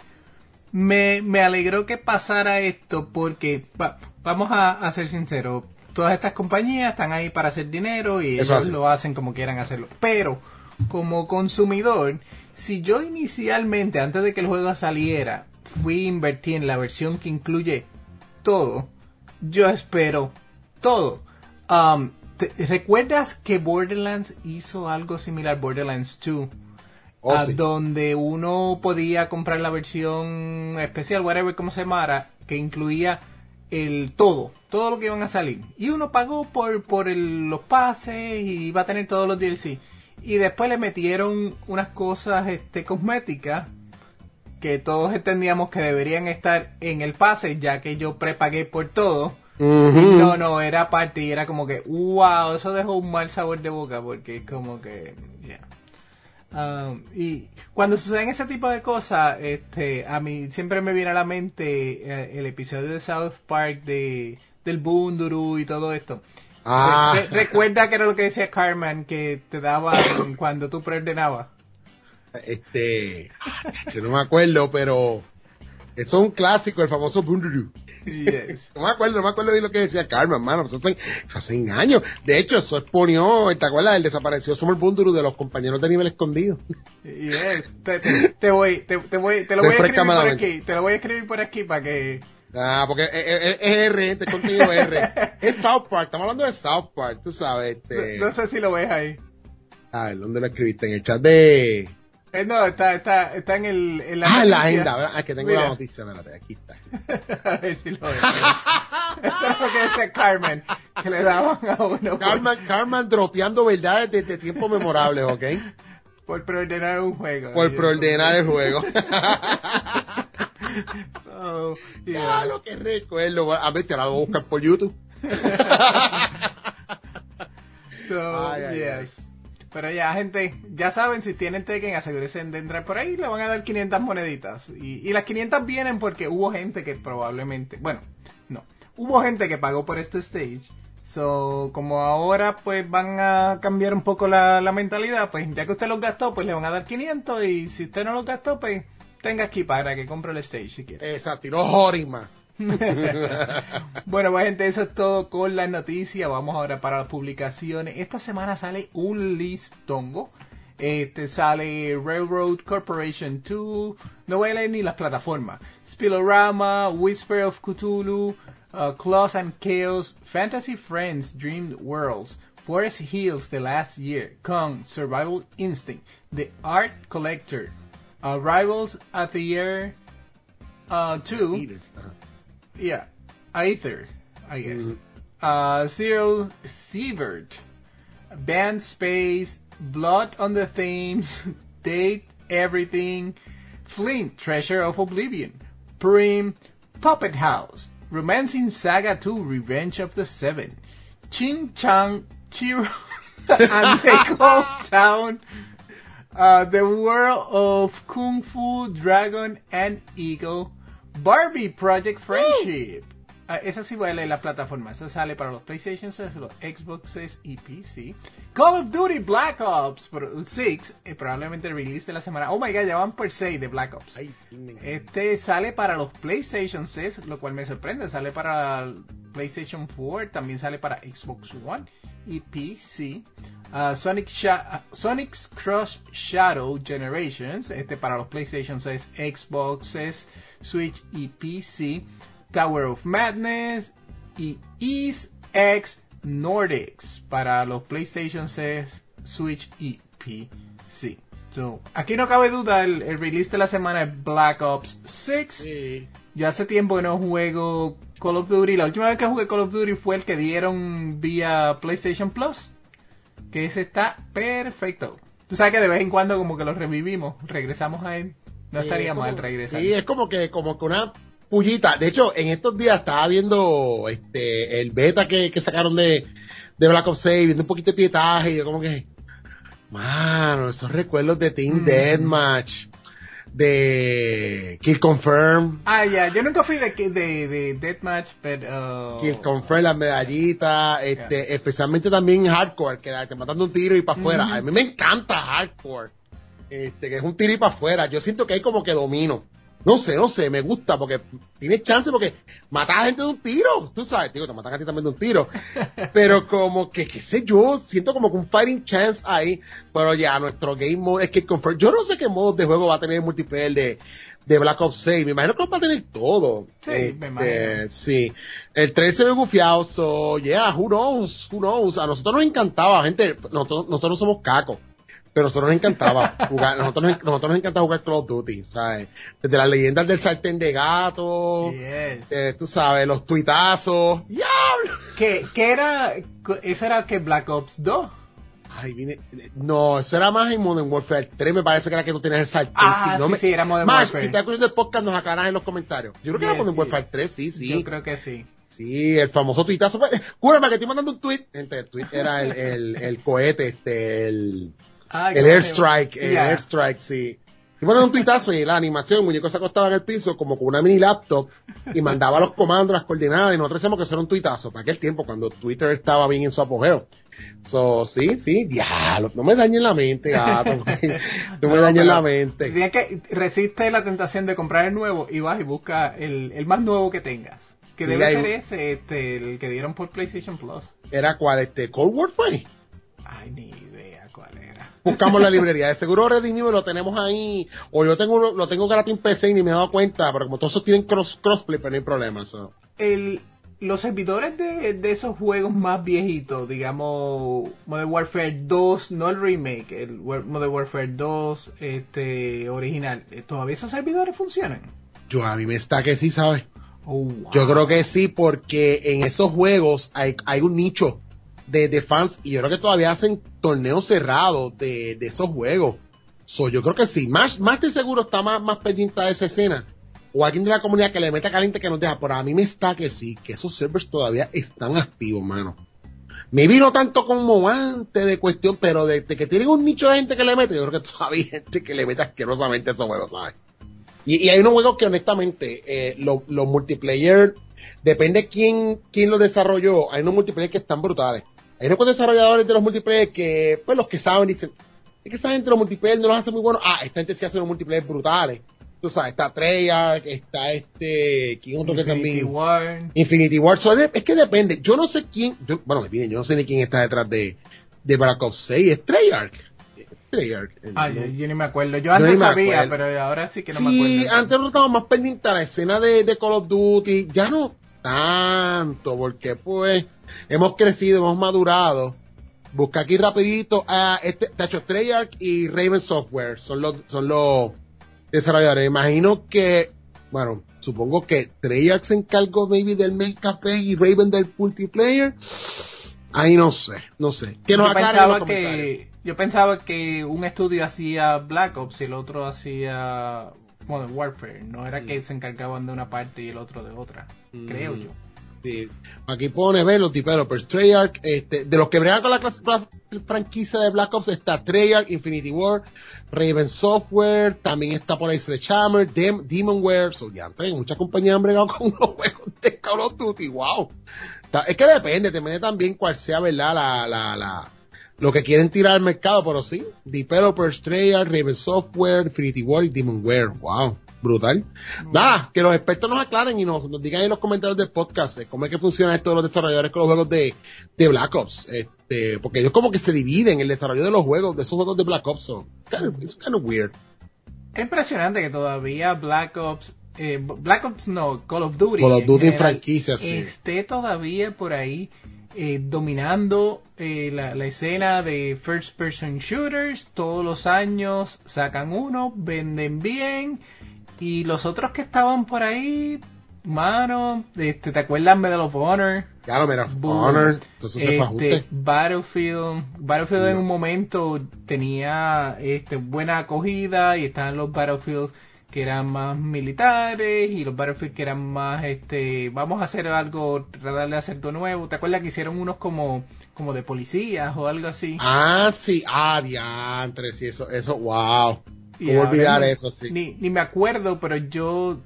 me, me alegró que pasara esto porque, va, vamos a, a ser sinceros, todas estas compañías están ahí para hacer dinero y Eso ellos hace. lo hacen como quieran hacerlo. Pero, como consumidor, si yo inicialmente, antes de que el juego saliera, fui a invertir en la versión que incluye todo, yo espero todo. Um, te, ¿Recuerdas que Borderlands hizo algo similar, Borderlands dos? Oh, uh, sí. Donde uno podía comprar la versión especial, whatever como se llamara, que incluía el todo, todo lo que iban a salir. Y uno pagó por, por el, los pases y iba a tener todos los D L C. Y después le metieron unas cosas este, cosméticas que todos entendíamos que deberían estar en el pase, ya que yo prepagué por todo. Uh-huh. Y no, no, era parte y era como que, wow, eso dejó un mal sabor de boca porque es como que, ya. Yeah. Um, y cuando suceden ese tipo de cosas, este, a mí siempre me viene a la mente eh, el episodio de South Park de del Bunduru y todo esto. Ah. Re- re- recuerda que era lo que decía Cartman, que te daba cuando tú preordenabas.
Este, yo no me acuerdo, pero eso es un clásico, el famoso Bunduru. Yes. No me acuerdo, no me acuerdo bien lo que decía Carmen, mano, eso hace, eso hace años. De hecho, eso exponió, ¿te acuerdas? El desaparecido Somos el Bunduru de los compañeros de nivel escondido.
Yes. Te, te, te voy, te, te voy, te lo voy a escribir por aquí, te lo voy a escribir por aquí para que...
Ah, porque es, es, es R, este contenido R. Es South Park, estamos hablando de South Park, tú sabes. Este...
No, no sé si lo ves ahí.
A ver, ¿dónde lo escribiste? En el chat de...
Eh, no, está, está, está en el, en la
Ah, en la agenda, ¿verdad? Ah, es que tengo Mira. la noticia, espérate, aquí está.
A ver si lo ves. Eso es lo que decía Carmen, que le daban a uno.
Carmen, por... Carmen dropeando verdades desde tiempos memorables, ¿ok?
Por preordenar un juego.
Por preordenar el juego.
So, yeah.
Ah, lo que recuerdo. A ver, te la voy a buscar por YouTube.
So, ay, ay, yes. Ay. Pero ya, gente, ya saben, si tienen Tekken, asegúrense de entrar por ahí, le van a dar quinientas moneditas. Y, y las quinientas vienen porque hubo gente que probablemente, bueno, no, hubo gente que pagó por este stage. So, como ahora pues van a cambiar un poco la, la mentalidad, pues ya que usted los gastó, pues le van a dar quinientos, y si usted no los gastó, pues tenga aquí para que compre el stage si quiere.
Exacto, y no Jorima.
Bueno, pues gente, eso es todo con las noticias. Vamos ahora para las publicaciones. Esta semana sale un listongo. Este sale Railroad Corporation dos. No voy a leer ni las plataformas. Spillorama, Whisper of Cthulhu, uh, Claws and Chaos, Fantasy Friends, Dreamed Worlds, Forest Hills The Last Year, Kong, Survival Instinct, The Art Collector, uh, Rivals at the Year uh, two. Yeah, Aether, I guess. Mm. Uh, Zero Sievert, Band Space, Blood on the Thames, Date Everything, Flint, Treasure of Oblivion, Prim, Puppet House, Romancing Saga two, Revenge of the Seven, Chin Chang Chiro and Neko Town, uh, The World of Kung Fu, Dragon and Eagle, Barbie Project Friendship. Uh, esa sí va a leer la plataforma. Esa sale para los PlayStation seis, los Xboxes y P C. Call of Duty Black Ops seis, eh, probablemente el release de la semana. Oh my god, ya van por seis de Black Ops. Este sale para los PlayStation seis, lo cual me sorprende. Sale para PlayStation cuatro, también sale para Xbox One y P C. Uh, Sonic Sha- Sonic's Crush Shadow Generations, este para los PlayStation seis, Xboxes, Switch y P C. Tower of Madness y East X Nordics para los PlayStation seis, Switch y P C. So, aquí no cabe duda, el, el release de la semana es Black Ops seis. Sí. Yo hace tiempo que no juego Call of Duty. La última vez que jugué Call of Duty fue el que dieron vía PlayStation Plus, que ese está perfecto. Tú sabes que de vez en cuando como que lo revivimos, regresamos a él. No sí, estaría mal regresar.
Sí, es como que, como que una pullita. De hecho, en estos días estaba viendo este el beta que, que sacaron de, de Black Ops seis, viendo un poquito de pietaje, y yo como que, mano, esos recuerdos de Team mm. Deathmatch, de Kill Confirm.
Ah, ya, yeah. Yo nunca fui de, de, de Deathmatch, pero... Uh...
Kill Confirm, las medallitas, este, yeah. especialmente también Hardcore, que te matan de un tiro y para afuera. Mm-hmm. A mí me encanta Hardcore, este, que es un tiro y para afuera. Yo siento que hay como que domino. No sé, no sé, me gusta porque tienes chance porque matas a gente de un tiro, tú sabes, digo, te matan a ti también de un tiro, pero como que, qué sé yo, siento como que un fighting chance ahí, pero ya, nuestro game mode es que confirm, yo no sé qué modos de juego va a tener el multiplayer de, de Black Ops seis, me imagino que lo va a tener todo.
Sí, este, me imagino.
Sí, el trailer se ve bufiado, so, yeah, who knows, who knows, a nosotros nos encantaba, gente, nosotros, nosotros no somos cacos. Pero a nosotros nos encantaba jugar, nosotros, nosotros nos encantaba jugar Call of Duty, ¿sabes? Desde las leyendas del sartén de gato, yes. eh, tú sabes, los tuitazos, ¡diablo!
¿Qué, qué era? ¿Eso era que Black Ops dos?
Ay, vine, no, eso era más en Modern Warfare tres, me parece que era que tú tenías el sartén.
Ah,
si no
sí,
me,
sí, era Modern
más,
Warfare.
Si estás escuchando el podcast, nos aclarás en los comentarios. Yo creo que yes, era Modern yes. Warfare tres, sí, sí.
Yo creo que sí.
Sí, el famoso tuitazo. Júrame que estoy mandando un tweet. Gente, el tweet era el, el, el cohete, este, el... Ah, el airstrike, el yeah. airstrike, sí. Y bueno, un tuitazo y la animación, el muñeco se acostaba en el piso como con una mini laptop y mandaba los comandos, las coordenadas, y nosotros decíamos que eso era un tuitazo para aquel tiempo, cuando Twitter estaba bien en su apogeo. So, sí, sí, diablo, no me dañes la mente, gato. No me no, dañes la mente.
Tienes que resiste la tentación de comprar el nuevo y vas y busca el, el más nuevo que tengas. Que sí, debe ser ese, este, el que dieron por PlayStation Plus.
¿Era cuál? Este, ¿Cold War fue?
Ay, ni idea cuál era.
Buscamos la librería. De seguro Redimido lo tenemos ahí. O yo tengo lo tengo gratis en P C y ni me he dado cuenta. Pero como todos esos tienen cross, crossplay, pero no hay problema. So.
El, los servidores de, de esos juegos más viejitos, digamos Modern Warfare dos, no el remake, el Modern Warfare dos este original, ¿todavía esos servidores funcionan?
Yo a mí me está que sí, ¿sabes?
Oh, wow.
Yo creo que sí, porque en esos juegos hay, hay un nicho de, de fans y yo creo que todavía hacen torneos cerrados de, de esos juegos. So, yo creo que sí. Más, más de seguro está más, más pendiente de esa escena. O alguien de la comunidad que le meta caliente que nos deja. Pero a mí me está que sí, que esos servers todavía están activos, mano. Me vino tanto como antes de cuestión, pero de, de que tienen un nicho de gente que le mete, yo creo que todavía hay gente que le mete asquerosamente a esos juegos, ¿sabes? Y, y hay unos juegos que honestamente, eh, los lo multiplayer, depende quién, quién los desarrolló, hay unos multiplayer que están brutales. Hay unos desarrolladores de los multiplayer que, pues los que saben dicen, es que esa gente los multiplayer no los hace muy buenos. Ah, esta gente sí hace unos multiplayer brutales. Tú sabes, está Treyarch, está este, ¿quién otro que también?
Infinity Ward.
Infinity Ward. So, es que depende. Yo no sé quién, yo, bueno, miren, yo no sé ni quién está detrás de, de Black Ops seis. Es Treyarch. Treyarch.
Ah,
¿no?
yo, yo ni me acuerdo. Yo antes
yo
sabía, pero ahora sí que no
sí,
me acuerdo.
Sí, antes no estaba más pendiente a la escena de, de Call of Duty. Ya no tanto, porque pues hemos crecido, hemos madurado. Busca aquí rapidito a este, Tacho Treyarch y Raven Software. Son los, son los desarrolladores. Imagino que, bueno, supongo que Treyarch se encargó maybe del main café y Raven del multiplayer. Ahí no sé, no sé. Que nos
yo
aclaren
pensaba
los
que yo pensaba que un estudio hacía Black Ops y el otro hacía Modern Warfare. No era mm. que se encargaban de una parte y el otro de otra. Mm. Creo yo.
Sí. Aquí pone, ven, los developers, Treyarch, este, de los que bregan con la, clase, la franquicia de Black Ops está Treyarch, Infinity Ward, Raven Software, también está por ahí Sledgehammer, Dem, Demonware, so, ya, muchas compañías han bregado con los juegos de Call of Duty, wow. Es que depende, depende también cuál sea, ¿verdad? La, la, la, lo que quieren tirar al mercado, pero sí, developers, Treyarch, Raven Software, Infinity Ward y Demonware, wow. Brutal. Mm. Nada, que los expertos nos aclaren y nos, nos digan en los comentarios del podcast eh, cómo es que funciona esto de los desarrolladores con los juegos de, de Black Ops. Este, porque ellos como que se dividen el desarrollo de los juegos, de esos juegos de Black Ops. So, kind of, it's kind of weird.
Es impresionante que todavía Black Ops, eh, Black Ops no, Call of Duty,
Call of Duty en
general,
franquicia, sí.
esté todavía por ahí eh, dominando eh, la, la escena de first person shooters. Todos los años sacan uno, venden bien. Y los otros que estaban por ahí, mano, este, ¿te acuerdas Medal of Honor?
Claro, Medal of Honor, entonces
este,
se fue ajuste.
Battlefield, Battlefield no. En un momento tenía este, buena acogida y estaban los Battlefield que eran más militares y los Battlefield que eran más, este, vamos a hacer algo, tratar de hacer todo nuevo. ¿Te acuerdas que hicieron unos como, como de policías o algo así?
Ah, sí, ah, diantre, sí, eso, eso, wow. ¿Cómo olvidar
no,
eso, sí?
Ni, ni me acuerdo, pero yo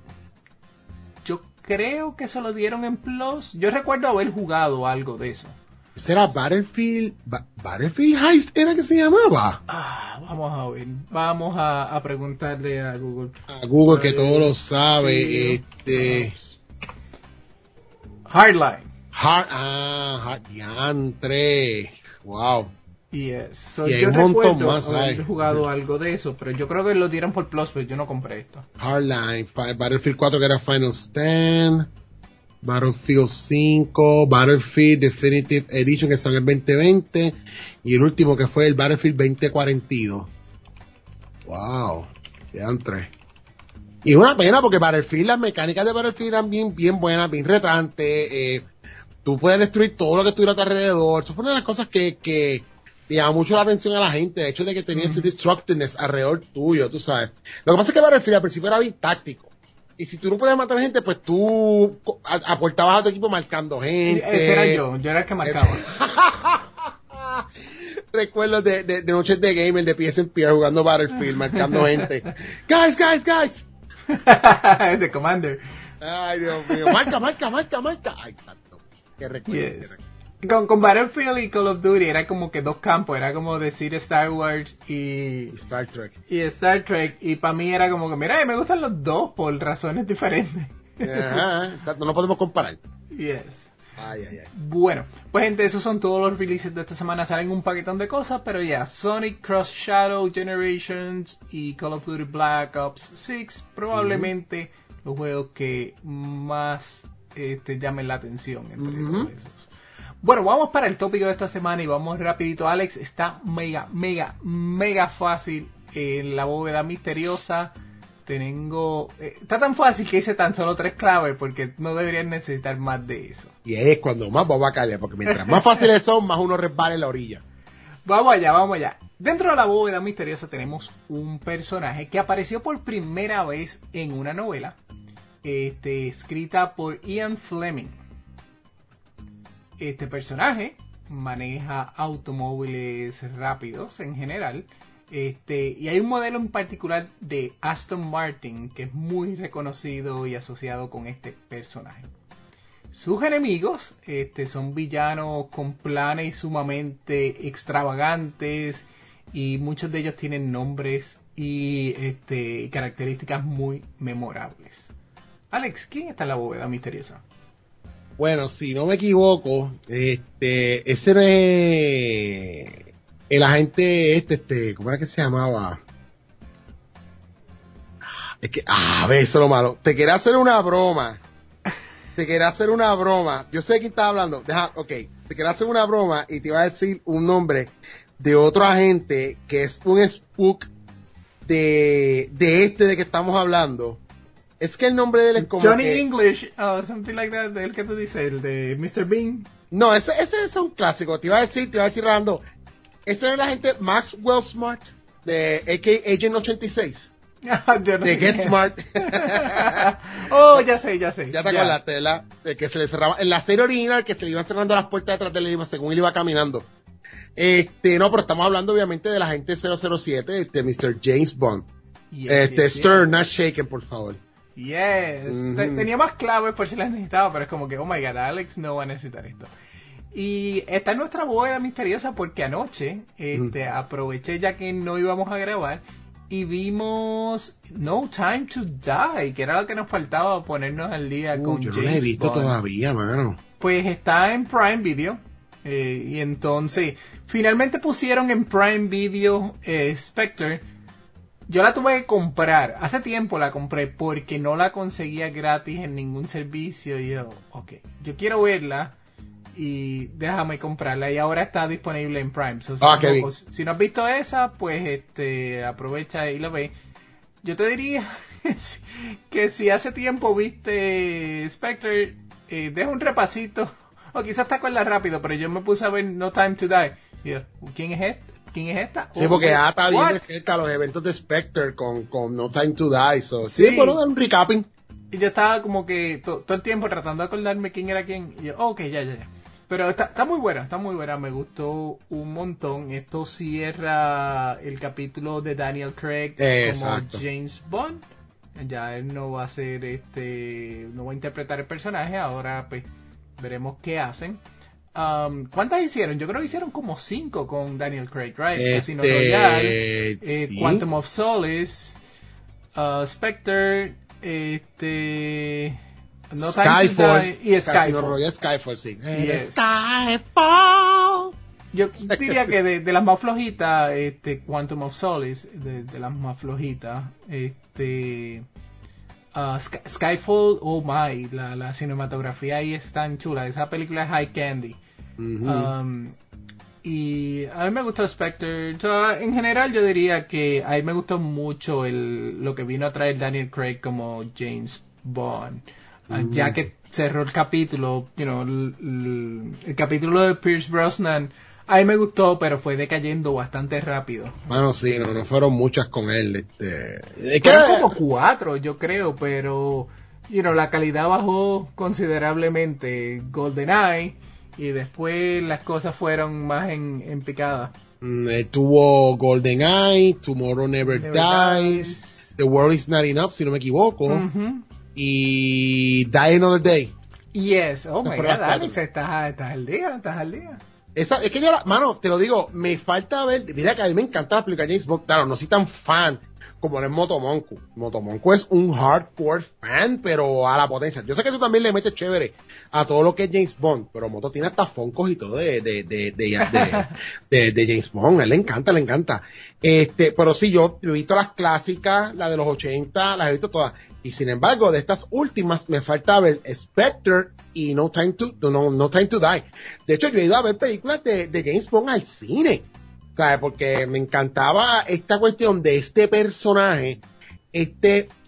yo creo que se lo dieron en Plus. Yo recuerdo haber jugado algo de eso.
¿Será Battlefield? Ba- ¿Battlefield Heist era que se llamaba?
Ah, vamos a ver. Vamos a, a preguntarle a Google.
A Google, que todo lo sabe. Este...
Hardline.
Hard, ah, hard, diantre. Wow.
Yes. So,
y hay
yo
un montón
recuerdo
más,
haber
hay.
jugado algo de eso, pero yo creo que lo dieron por Plus, pero yo no compré esto.
Hardline, Battlefield cuatro que era Final Stand, Battlefield cinco, Battlefield Definitive Edition que salió en veinte veinte y el último que fue el Battlefield veinte cuarenta y dos. Wow, quedan tres. Y una pena porque Battlefield, las mecánicas de Battlefield eran bien, bien buenas, bien retantes, eh, tú puedes destruir todo lo que estuviera a tu alrededor. Eso fue una de las cosas que, que llama mucho la atención a la gente, el hecho de que tenía mm. ese destructiveness alrededor tuyo, tú sabes. Lo que pasa es que Battlefield al principio era bien táctico. Y si tú no podías matar gente, pues tú aportabas a tu equipo marcando gente.
Ese era yo, yo era el que marcaba.
Recuerdo de, de, de noches de gamer, de P S N P R jugando Battlefield, marcando gente. Guys, guys, guys.
The Commander.
Ay, Dios mío. Marca, marca, marca, marca. Ay, santo. Qué recuerdo. Yes. Qué recuerdo.
Con, con Battlefield y Call of Duty era como que dos campos, era como decir Star Wars y
Star Trek.
Y Star Trek, y para mí era como que, mira, me gustan los dos por razones diferentes.
Ajá, exacto, no podemos comparar.
Yes.
Ay, ay, ay.
Bueno, pues gente, esos son todos los releases de esta semana. Salen un paquetón de cosas, pero ya, Sonic Cross Shadow Generations y Call of Duty Black Ops seis, probablemente uh-huh. los juegos que más este, llamen la atención entre uh-huh. todos esos. Bueno, vamos para el tópico de esta semana y vamos rapidito. Alex, está mega, mega, mega fácil en la bóveda misteriosa. tengo... Eh, está tan fácil que hice tan solo tres claves porque no deberían necesitar más de eso.
Y es cuando más vamos a caer, porque mientras más fáciles son, más uno resbala en la orilla.
Vamos allá, vamos allá. Dentro de la bóveda misteriosa tenemos un personaje que apareció por primera vez en una novela este, escrita por Ian Fleming. Este personaje maneja automóviles rápidos en general. Este, y hay un modelo en particular de Aston Martin que es muy reconocido y asociado con este personaje. Sus enemigos este, son villanos con planes sumamente extravagantes y muchos de ellos tienen nombres y este, características muy memorables. Alex, ¿quién está en la bóveda misteriosa?
Bueno, si no me equivoco, este, ese no es el agente este, este, ¿cómo era que se llamaba? Es que, ah, a ver, eso es lo malo. Te quería hacer una broma. Te quería hacer una broma. Yo sé de quién estaba hablando. Deja, ok. Te quería hacer una broma y te iba a decir un nombre de otro agente que es un spook de, de este de que estamos hablando. Es que el nombre de él es como
Johnny
que...
English, o uh, something like that, el que tú dices, el de mister Bean.
No, ese, ese es un clásico. Te iba a decir, te iba a decir, Rando. Ese era el agente Maxwell Smart de A K Agent ochenta y seis.
Yo no
de Get
es.
Smart.
Oh, ya sé, ya sé.
Ya te acordaste, ¿verdad? De que se le cerraba, en la serie original, que se le iban cerrando las puertas detrás de él según él iba caminando. Este, no, pero estamos hablando obviamente del agente cero cero siete, este mister James Bond. Yes, este, yes, Stern, yes. Not shaken, por favor.
Yes. Mm-hmm. Te, tenía más claves por si las necesitaba, pero es como que, oh my god, Alex no va a necesitar esto. Y está en nuestra bóveda misteriosa porque anoche, este, mm. aproveché ya que no íbamos a grabar y vimos No Time to Die, que era lo que nos faltaba ponernos al día uh, con
yo
James
no la he visto
Bond.
Todavía, mano.
Pues está en Prime Video. Eh, y entonces, finalmente pusieron en Prime Video eh, Spectre. Yo la tuve que comprar. Hace tiempo la compré porque no la conseguía gratis en ningún servicio. Y yo, ok, yo quiero verla y déjame comprarla. Y ahora está disponible en Prime. So, si,
ah,
no, si no has visto esa, pues este aprovecha y la ve. Yo te diría que si hace tiempo viste Spectre, eh, deja un repasito. O quizás te acuerdas rápido, pero yo me puse a ver No Time to Die. Y yo, ¿quién es este? ¿Quién es esta?
Sí, porque ya está bien de cerca los eventos de Spectre con, con No Time to Die. So. Sí, sí, bueno, dar un recapping.
Y yo estaba como que to, todo el tiempo tratando de acordarme quién era quién. Y yo, ok, ya, ya, ya. Pero está, está muy buena, está muy buena. Me gustó un montón. Esto cierra el capítulo de Daniel Craig
eh,
como
exacto.
James Bond. Ya él no va a ser este, no va a interpretar el personaje. Ahora, pues, veremos qué hacen. Um, ¿Cuántas hicieron? Yo creo que hicieron como cinco con Daniel Craig, right?
Este,
Casino Royale, eh,
¿sí?
Quantum of Solace, uh, Spectre, este, No Time to Die y Skyfall.
Royale, Skyfall, sí.
Yes.
Skyfall.
Yo diría que de, de las más flojitas, este, Quantum of Solace, de, de las más flojitas, este... Uh, Sky, Skyfall, oh my, la, la cinematografía ahí es tan chula. Esa película es High Candy. Mm-hmm. Um, y a mí me gustó Spectre. So, en general yo diría que a mí me gustó mucho el, lo que vino a traer Daniel Craig como James Bond. Uh, mm-hmm. Ya que cerró el capítulo, you know, el, el, el capítulo de Pierce Brosnan. A mí me gustó, pero fue decayendo bastante rápido.
Bueno, sí, no, no fueron muchas con él. Este...
Es que eran como cuatro, yo creo, pero you know, la calidad bajó considerablemente. GoldenEye, y después las cosas fueron más en, en picada.
Mm, eh, tuvo GoldenEye, Tomorrow Never, Never Dies, Dies, The World Is Not Enough, si no me equivoco, uh-huh. y Die Another Day.
Yes, oh my God, Alex, estás, estás al día, estás al día.
Esa, es que yo, la, mano, te lo digo, me falta ver, mira que a mí me encanta la película James Bond, claro, no soy tan fan como el Motomonku. Motomonku es un hardcore fan, pero a la potencia. Yo sé que tú también le metes chévere a todo lo que es James Bond, pero Moto tiene hasta foncos y todo de, de, de, de, de, de, de James Bond, a él le encanta, le encanta. Este, pero sí, yo he visto las clásicas, las de los ochenta, las he visto todas. Y sin embargo, de estas últimas me falta ver Spectre y No Time to, no, no Time to Die. De hecho, yo he ido a ver películas de, de James Bond al cine, ¿sabes? Porque me encantaba esta cuestión de este personaje, este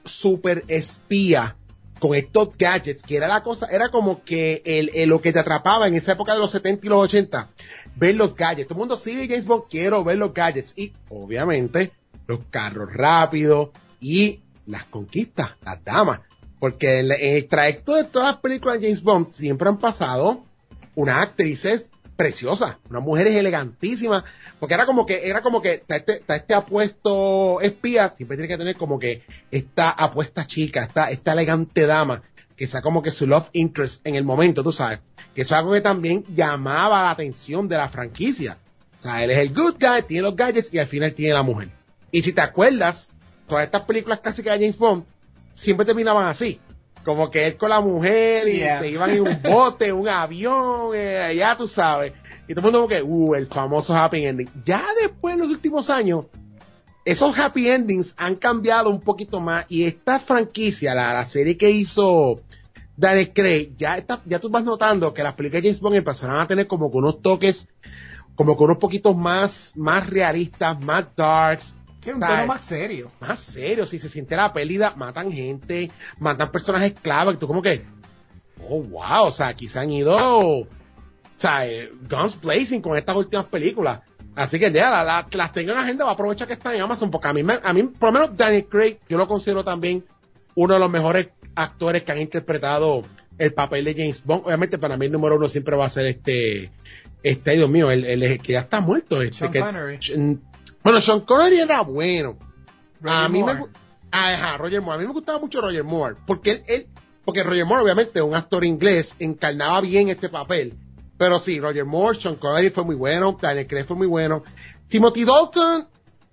super espía con estos gadgets, que era la cosa, era como que el, el, lo que te atrapaba en esa época de los setenta y los ochenta, ver los gadgets. Todo el mundo sigue James Bond, quiero ver los gadgets. Y obviamente los carros rápidos y las conquistas, las damas. Porque en, en el trayecto de todas las películas de James Bond siempre han pasado unas actrices preciosas, unas mujeres elegantísimas, porque era como que, era como que, está este, está este apuesto espía, siempre tiene que tener como que esta apuesta chica, esta, esta elegante dama, que sea como que su love interest en el momento, tú sabes, que eso es algo que también llamaba la atención de la franquicia. O sea, él es el good guy, tiene los gadgets y al final tiene la mujer. Y si te acuerdas, todas estas películas clásicas de James Bond siempre terminaban así. Como que él con la mujer y yeah. se iban en un bote, un avión, eh, ya tú sabes. Y todo el mundo como que, uh, el famoso happy ending. Ya después, en los últimos años, esos happy endings han cambiado un poquito más. Y esta franquicia, la, la serie que hizo Daniel Craig, ya, está, ya tú vas notando que las películas de James Bond empezaron a tener como que unos toques, como que unos poquitos más, más realistas, más darks.
Sí, un tono más serio.
Más serio, si se siente la pérdida, matan gente, matan personajes clave, y tú como que, oh wow, o sea, aquí se han ido, o sea, eh, guns blazing con estas últimas películas. Así que ya, la, la, las tengo en la agenda, va a aprovechar que están en Amazon, porque a mí, me, a mí, por lo menos Daniel Craig, yo lo considero también uno de los mejores actores que han interpretado el papel de James Bond. Obviamente para mí el número uno siempre va a ser este, este, Dios mío, el, el, el que ya está muerto. Este,
Sean
que,
Connery.
Bueno, Sean Connery era bueno.
Roger
a mí
Moore.
me ajá, Roger Moore. A mí me gustaba mucho Roger Moore, porque él, él porque Roger Moore obviamente un actor inglés, encarnaba bien este papel. Pero sí, Roger Moore, Sean Connery fue muy bueno, Daniel Craig fue muy bueno. Timothy Dalton,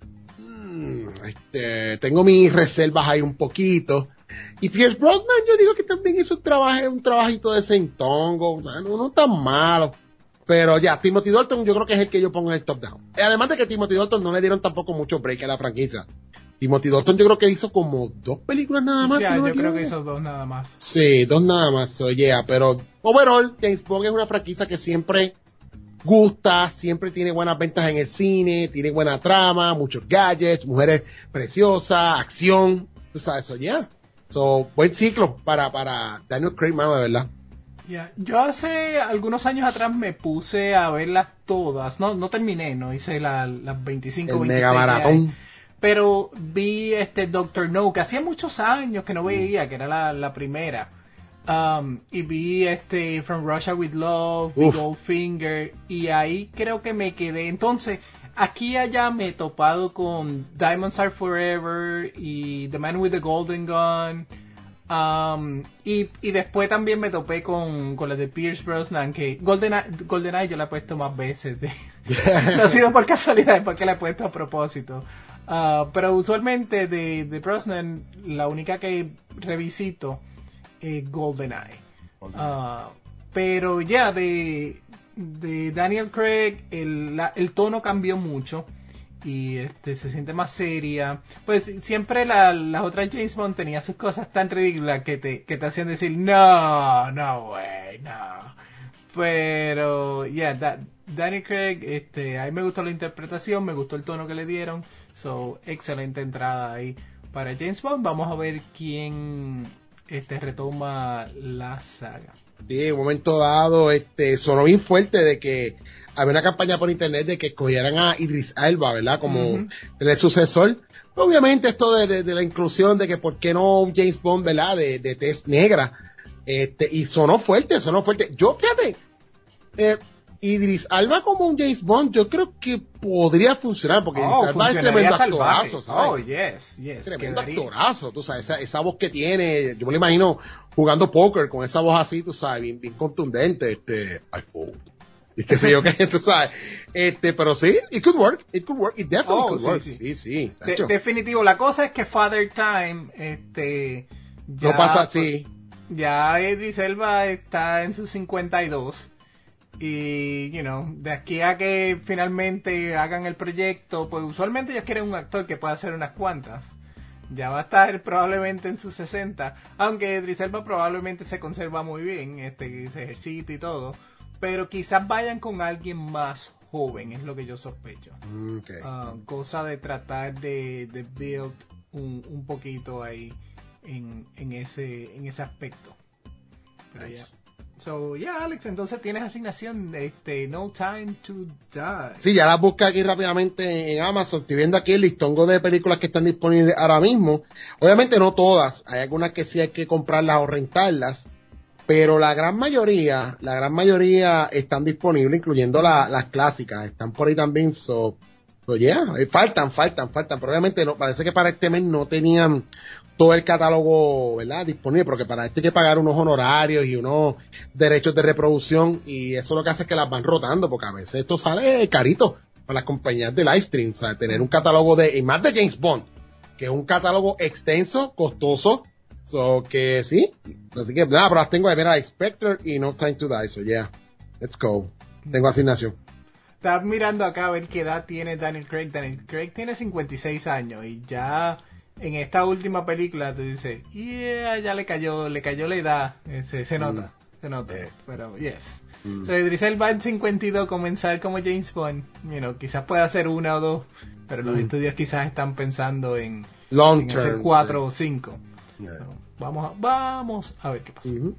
mmm, este, tengo mis reservas ahí un poquito. Y Pierce Brosnan, yo digo que también hizo un trabajo, un trabajito de centongo, no, no tan malo. Pero ya, Timothy Dalton yo creo que es el que yo pongo en el top down. Además de que Timothy Dalton no le dieron tampoco mucho break a la franquicia. Timothy Dalton yo creo que hizo como dos películas nada más.
Sí,
si no
yo creo que hizo dos nada más.
Sí, dos nada más, oye, yeah, pero overall, James Bond es una franquicia que siempre gusta, siempre tiene buenas ventas en el cine, tiene buena trama, muchos gadgets, mujeres preciosas, acción, tú sabes, oye, yeah. So, buen ciclo para, para Daniel Craig, mano, de verdad.
Yeah. Yo hace algunos años atrás me puse a verlas todas, no no terminé, no hice la, las veinticinco,
el
veintiséis
mega maratón,
pero vi este Doctor No, que hacía muchos años que no veía, que era la, la primera, um, y vi este From Russia with Love, vi Goldfinger, y ahí creo que me quedé. Entonces, aquí y allá me he topado con Diamonds Are Forever y The Man with the Golden Gun. Um, y, y después también me topé con, con la de Pierce Brosnan, que GoldenEye, GoldenEye yo la he puesto más veces. De, no ha sido por casualidad, es porque la he puesto a propósito. Uh, pero usualmente de, de Brosnan, la única que revisito es GoldenEye. Uh, pero ya, de, de Daniel Craig, el, la, el tono cambió mucho. Y este se siente más seria. Pues siempre la, las otras James Bond tenía sus cosas tan ridículas que te, que te hacían decir no, no way, no. Pero ya, yeah, Daniel Craig, este, a mí me gustó la interpretación, me gustó el tono que le dieron. So, excelente entrada ahí para James Bond. Vamos a ver quién este rectoma la saga.
Sí, en un momento dado, este, sonó bien fuerte de que había una campaña por internet de que escogieran a Idris Elba, ¿verdad? Como uh-huh. el sucesor. Obviamente esto de, de, de la inclusión de que por qué no un James Bond, ¿verdad? De, de tez negra. Este, y sonó fuerte, sonó fuerte. Yo, fíjate, eh, Idris Elba como un James Bond, yo creo que podría funcionar, porque
oh,
Idris Elba es tremendo
salvaje.
actorazo, ¿sabes?
Oh, yes, yes.
Tremendo
quedaría.
actorazo, tú sabes, esa, esa voz que tiene, yo me lo imagino jugando póker con esa voz así, tú sabes, bien, bien contundente, este, I fold. Y qué sé yo qué, tú sabes. Este, pero sí, it could work, it could work, it definitely
oh,
could
sí,
work.
Sí,
sí. sí
De, definitivo, la cosa es que Father Time, este, ya,
no pasa así.
Ya Idris Elba está en sus cincuenta y dos. Y, you know, de aquí a que finalmente hagan el proyecto, pues usualmente ellos quieren un actor que pueda hacer unas cuantas. Ya va a estar probablemente en sus sesenta, aunque Idris Elba probablemente se conserva muy bien, este, se ejercita y todo. Pero quizás vayan con alguien más joven, es lo que yo sospecho.
Okay.
Uh, cosa de tratar de, de build un, un poquito ahí en, en ese en ese aspecto. Pero
Nice.
yeah. So, yeah, Alex, entonces tienes asignación de este, No Time to Die.
Sí, ya la busqué aquí rápidamente en Amazon. Estoy viendo aquí el listongo de películas que están disponibles ahora mismo. Obviamente no todas. Hay algunas que sí hay que comprarlas o rentarlas. Pero la gran mayoría, la gran mayoría están disponibles, incluyendo la, las clásicas. Están por ahí también. So, so yeah, faltan, faltan, faltan. Pero obviamente no, parece que para este mes no tenían todo el catálogo, ¿verdad?, disponible, porque para esto hay que pagar unos honorarios y unos derechos de reproducción, y eso lo que hace es que las van rotando, porque a veces esto sale carito para las compañías de live stream, o sea, tener un catálogo de, y más de James Bond, que es un catálogo extenso, costoso, so que sí, así que nada, pero las tengo ahí, mira, Spectre y No Time to Die, so yeah, let's go, tengo asignación.
Estás mirando acá a ver qué edad tiene Daniel Craig. Daniel Craig tiene cincuenta y seis años y ya en esta última película tú dices, yeah, ya le cayó, le cayó la edad, se, se nota, mm. se nota, eh. pero yes. Mm. So, Idris Elba en cincuenta y dos comenzar como James Bond, you know, quizás pueda hacer una o dos, pero los mm. estudios quizás están pensando en,
Long
en
term,
hacer cuatro sí. o cinco.
Yeah.
So, vamos, a, vamos a ver qué pasa. Mm-hmm.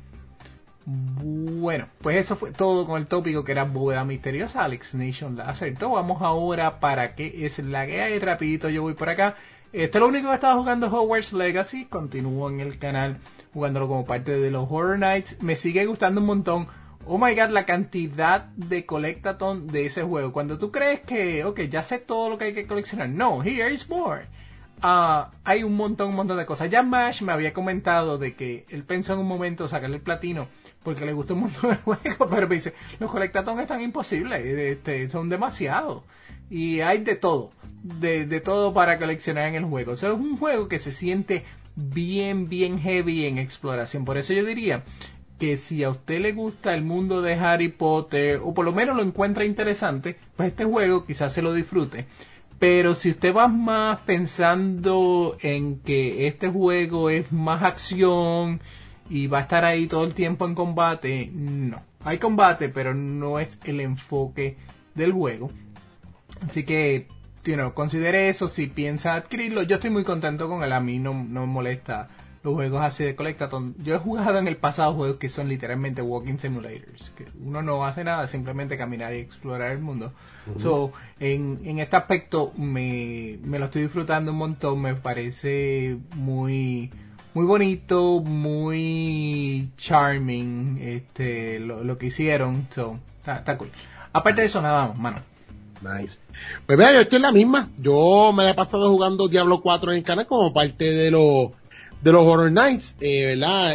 Bueno, pues eso fue todo con el tópico que era Bóveda Misteriosa. Alex Nation la acertó. Vamos ahora para qué es la que hay. Rapidito yo voy por acá. Este es lo único que estaba jugando, Hogwarts Legacy. Continúo en el canal jugándolo como parte de los Horror Nights. Me sigue gustando un montón. Oh my god, la cantidad de colectathon de ese juego. Cuando tú crees que, ok, ya sé todo lo que hay que coleccionar. No, here is more. Uh, hay un montón, un montón de cosas. Ya Mash me había comentado de que él pensó en un momento sacarle el platino porque le gustó un montón el juego, pero me dice, los colectathon están imposibles, este, son demasiados. Y hay de todo, de, de todo para coleccionar en el juego. O sea, es un juego que se siente bien, bien heavy en exploración. Por eso yo diría que si a usted le gusta el mundo de Harry Potter, o por lo menos lo encuentra interesante, pues este juego quizás se lo disfrute. Pero si usted va más pensando en que este juego es más acción y va a estar ahí todo el tiempo en combate, no. Hay combate, pero no es el enfoque del juego. Así que, you know, considere eso si piensa adquirirlo. Yo estoy muy contento con él, a mí no, no me molesta los juegos así de colectathon. Yo he jugado en el pasado juegos que son literalmente walking simulators, que uno no hace nada, simplemente caminar y explorar el mundo. Uh-huh. So, en, en este aspecto me, me lo estoy disfrutando un montón, me parece muy muy bonito, muy charming este lo, lo que hicieron, so, está, está cool. Aparte de eso, nada más, mano.
Nice. Pues mira, yo estoy en la misma. Yo me la he pasado jugando Diablo cuatro en el canal como parte de los de los Horror Nights, eh, ¿verdad?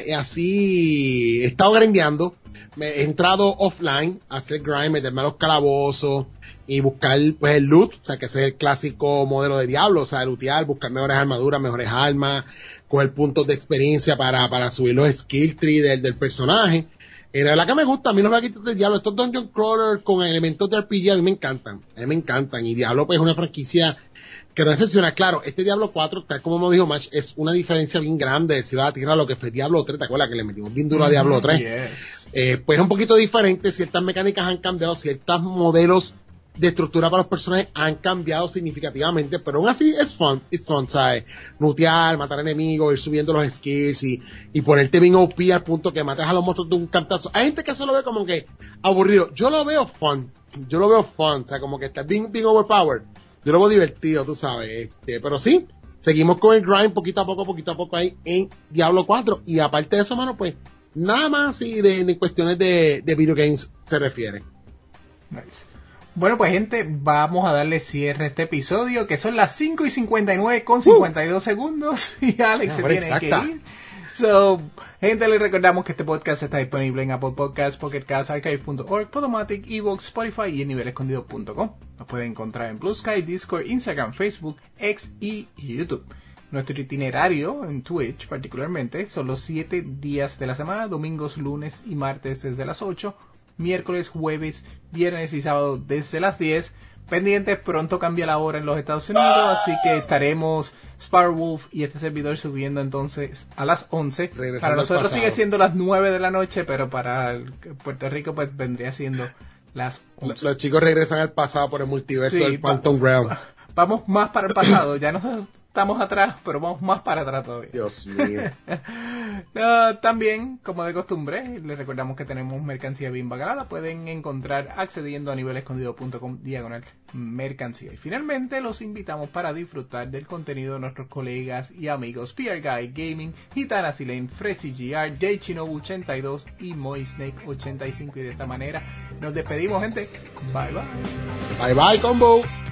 Así he estado grindeando. Me he entrado offline a hacer grind, meterme a los calabozos y buscar pues el loot, o sea que ese es el clásico modelo de Diablo, o sea, lootear, buscar mejores armaduras, mejores armas, coger puntos de experiencia para, para subir los skill tree del, del personaje. Eh, la verdad que me gusta, a mí los jueguitos de Diablo, estos Dungeon Crawler con elementos de R P G a mí me encantan, a mí me encantan, y Diablo pues es una franquicia que no excepciona. Claro, este Diablo cuatro, tal como me dijo Match, es una diferencia bien grande del cielo a la tierra a lo que fue Diablo tres, ¿te acuerdas que le metimos bien duro a Diablo tres?
Yes.
Eh, pues es un poquito diferente, ciertas mecánicas han cambiado, ciertos modelos de estructura para los personajes han cambiado significativamente, pero aún así es fun, it's fun, ¿sabes? Nutear, matar enemigos, ir subiendo los skills y, y ponerte bien O P al punto que mates a los monstruos de un cantazo. Hay gente que eso lo ve como que aburrido, yo lo veo fun, yo lo veo fun, o sea, como que está bien, bien overpowered. Yo lo veo divertido, tú sabes, este, pero sí, seguimos con el grind poquito a poco, poquito a poco ahí en Diablo cuatro, y aparte de eso, mano, pues, nada más así de, de cuestiones de, de video games se refiere.
Nice. Bueno, pues gente, vamos a darle cierre a este episodio, que son las cinco y cincuenta y nueve con cincuenta y dos uh. segundos, y Alex no, se tiene exacta. que ir. So, gente, les recordamos que este podcast está disponible en Apple Podcasts, Pocket Casts, Archive punto org, Podomatic, Evox, Spotify y en nivel escondido punto com. Nos pueden encontrar en Blue Sky, Discord, Instagram, Facebook, X y YouTube. Nuestro itinerario en Twitch particularmente son los siete días de la semana, domingos, lunes y martes desde las ocho, miércoles, jueves, viernes y sábado desde las diez. Pendientes, pronto cambia la hora en los Estados Unidos, así que estaremos Sparwolf y este servidor subiendo entonces a las once. Regresando para nosotros sigue siendo las nueve de la noche, pero para el Puerto Rico pues vendría siendo las once.
Los chicos regresan al pasado por el multiverso sí, del Quantum Realm.
Vamos más para el pasado, ya nos estamos atrás, pero vamos más para atrás todavía.
Dios mío.
Uh, también, como de costumbre, les recordamos que tenemos mercancía bien bacana. La pueden encontrar accediendo a nivelescondido.com diagonal mercancía. Y finalmente los invitamos para disfrutar del contenido de nuestros colegas y amigos P R Guy Gaming, Gitana Silane, Fresi G R, Jchinobu ochenta y dos y Moisnake ochenta y cinco. Y de esta manera nos despedimos, gente. Bye bye.
Bye bye, combo.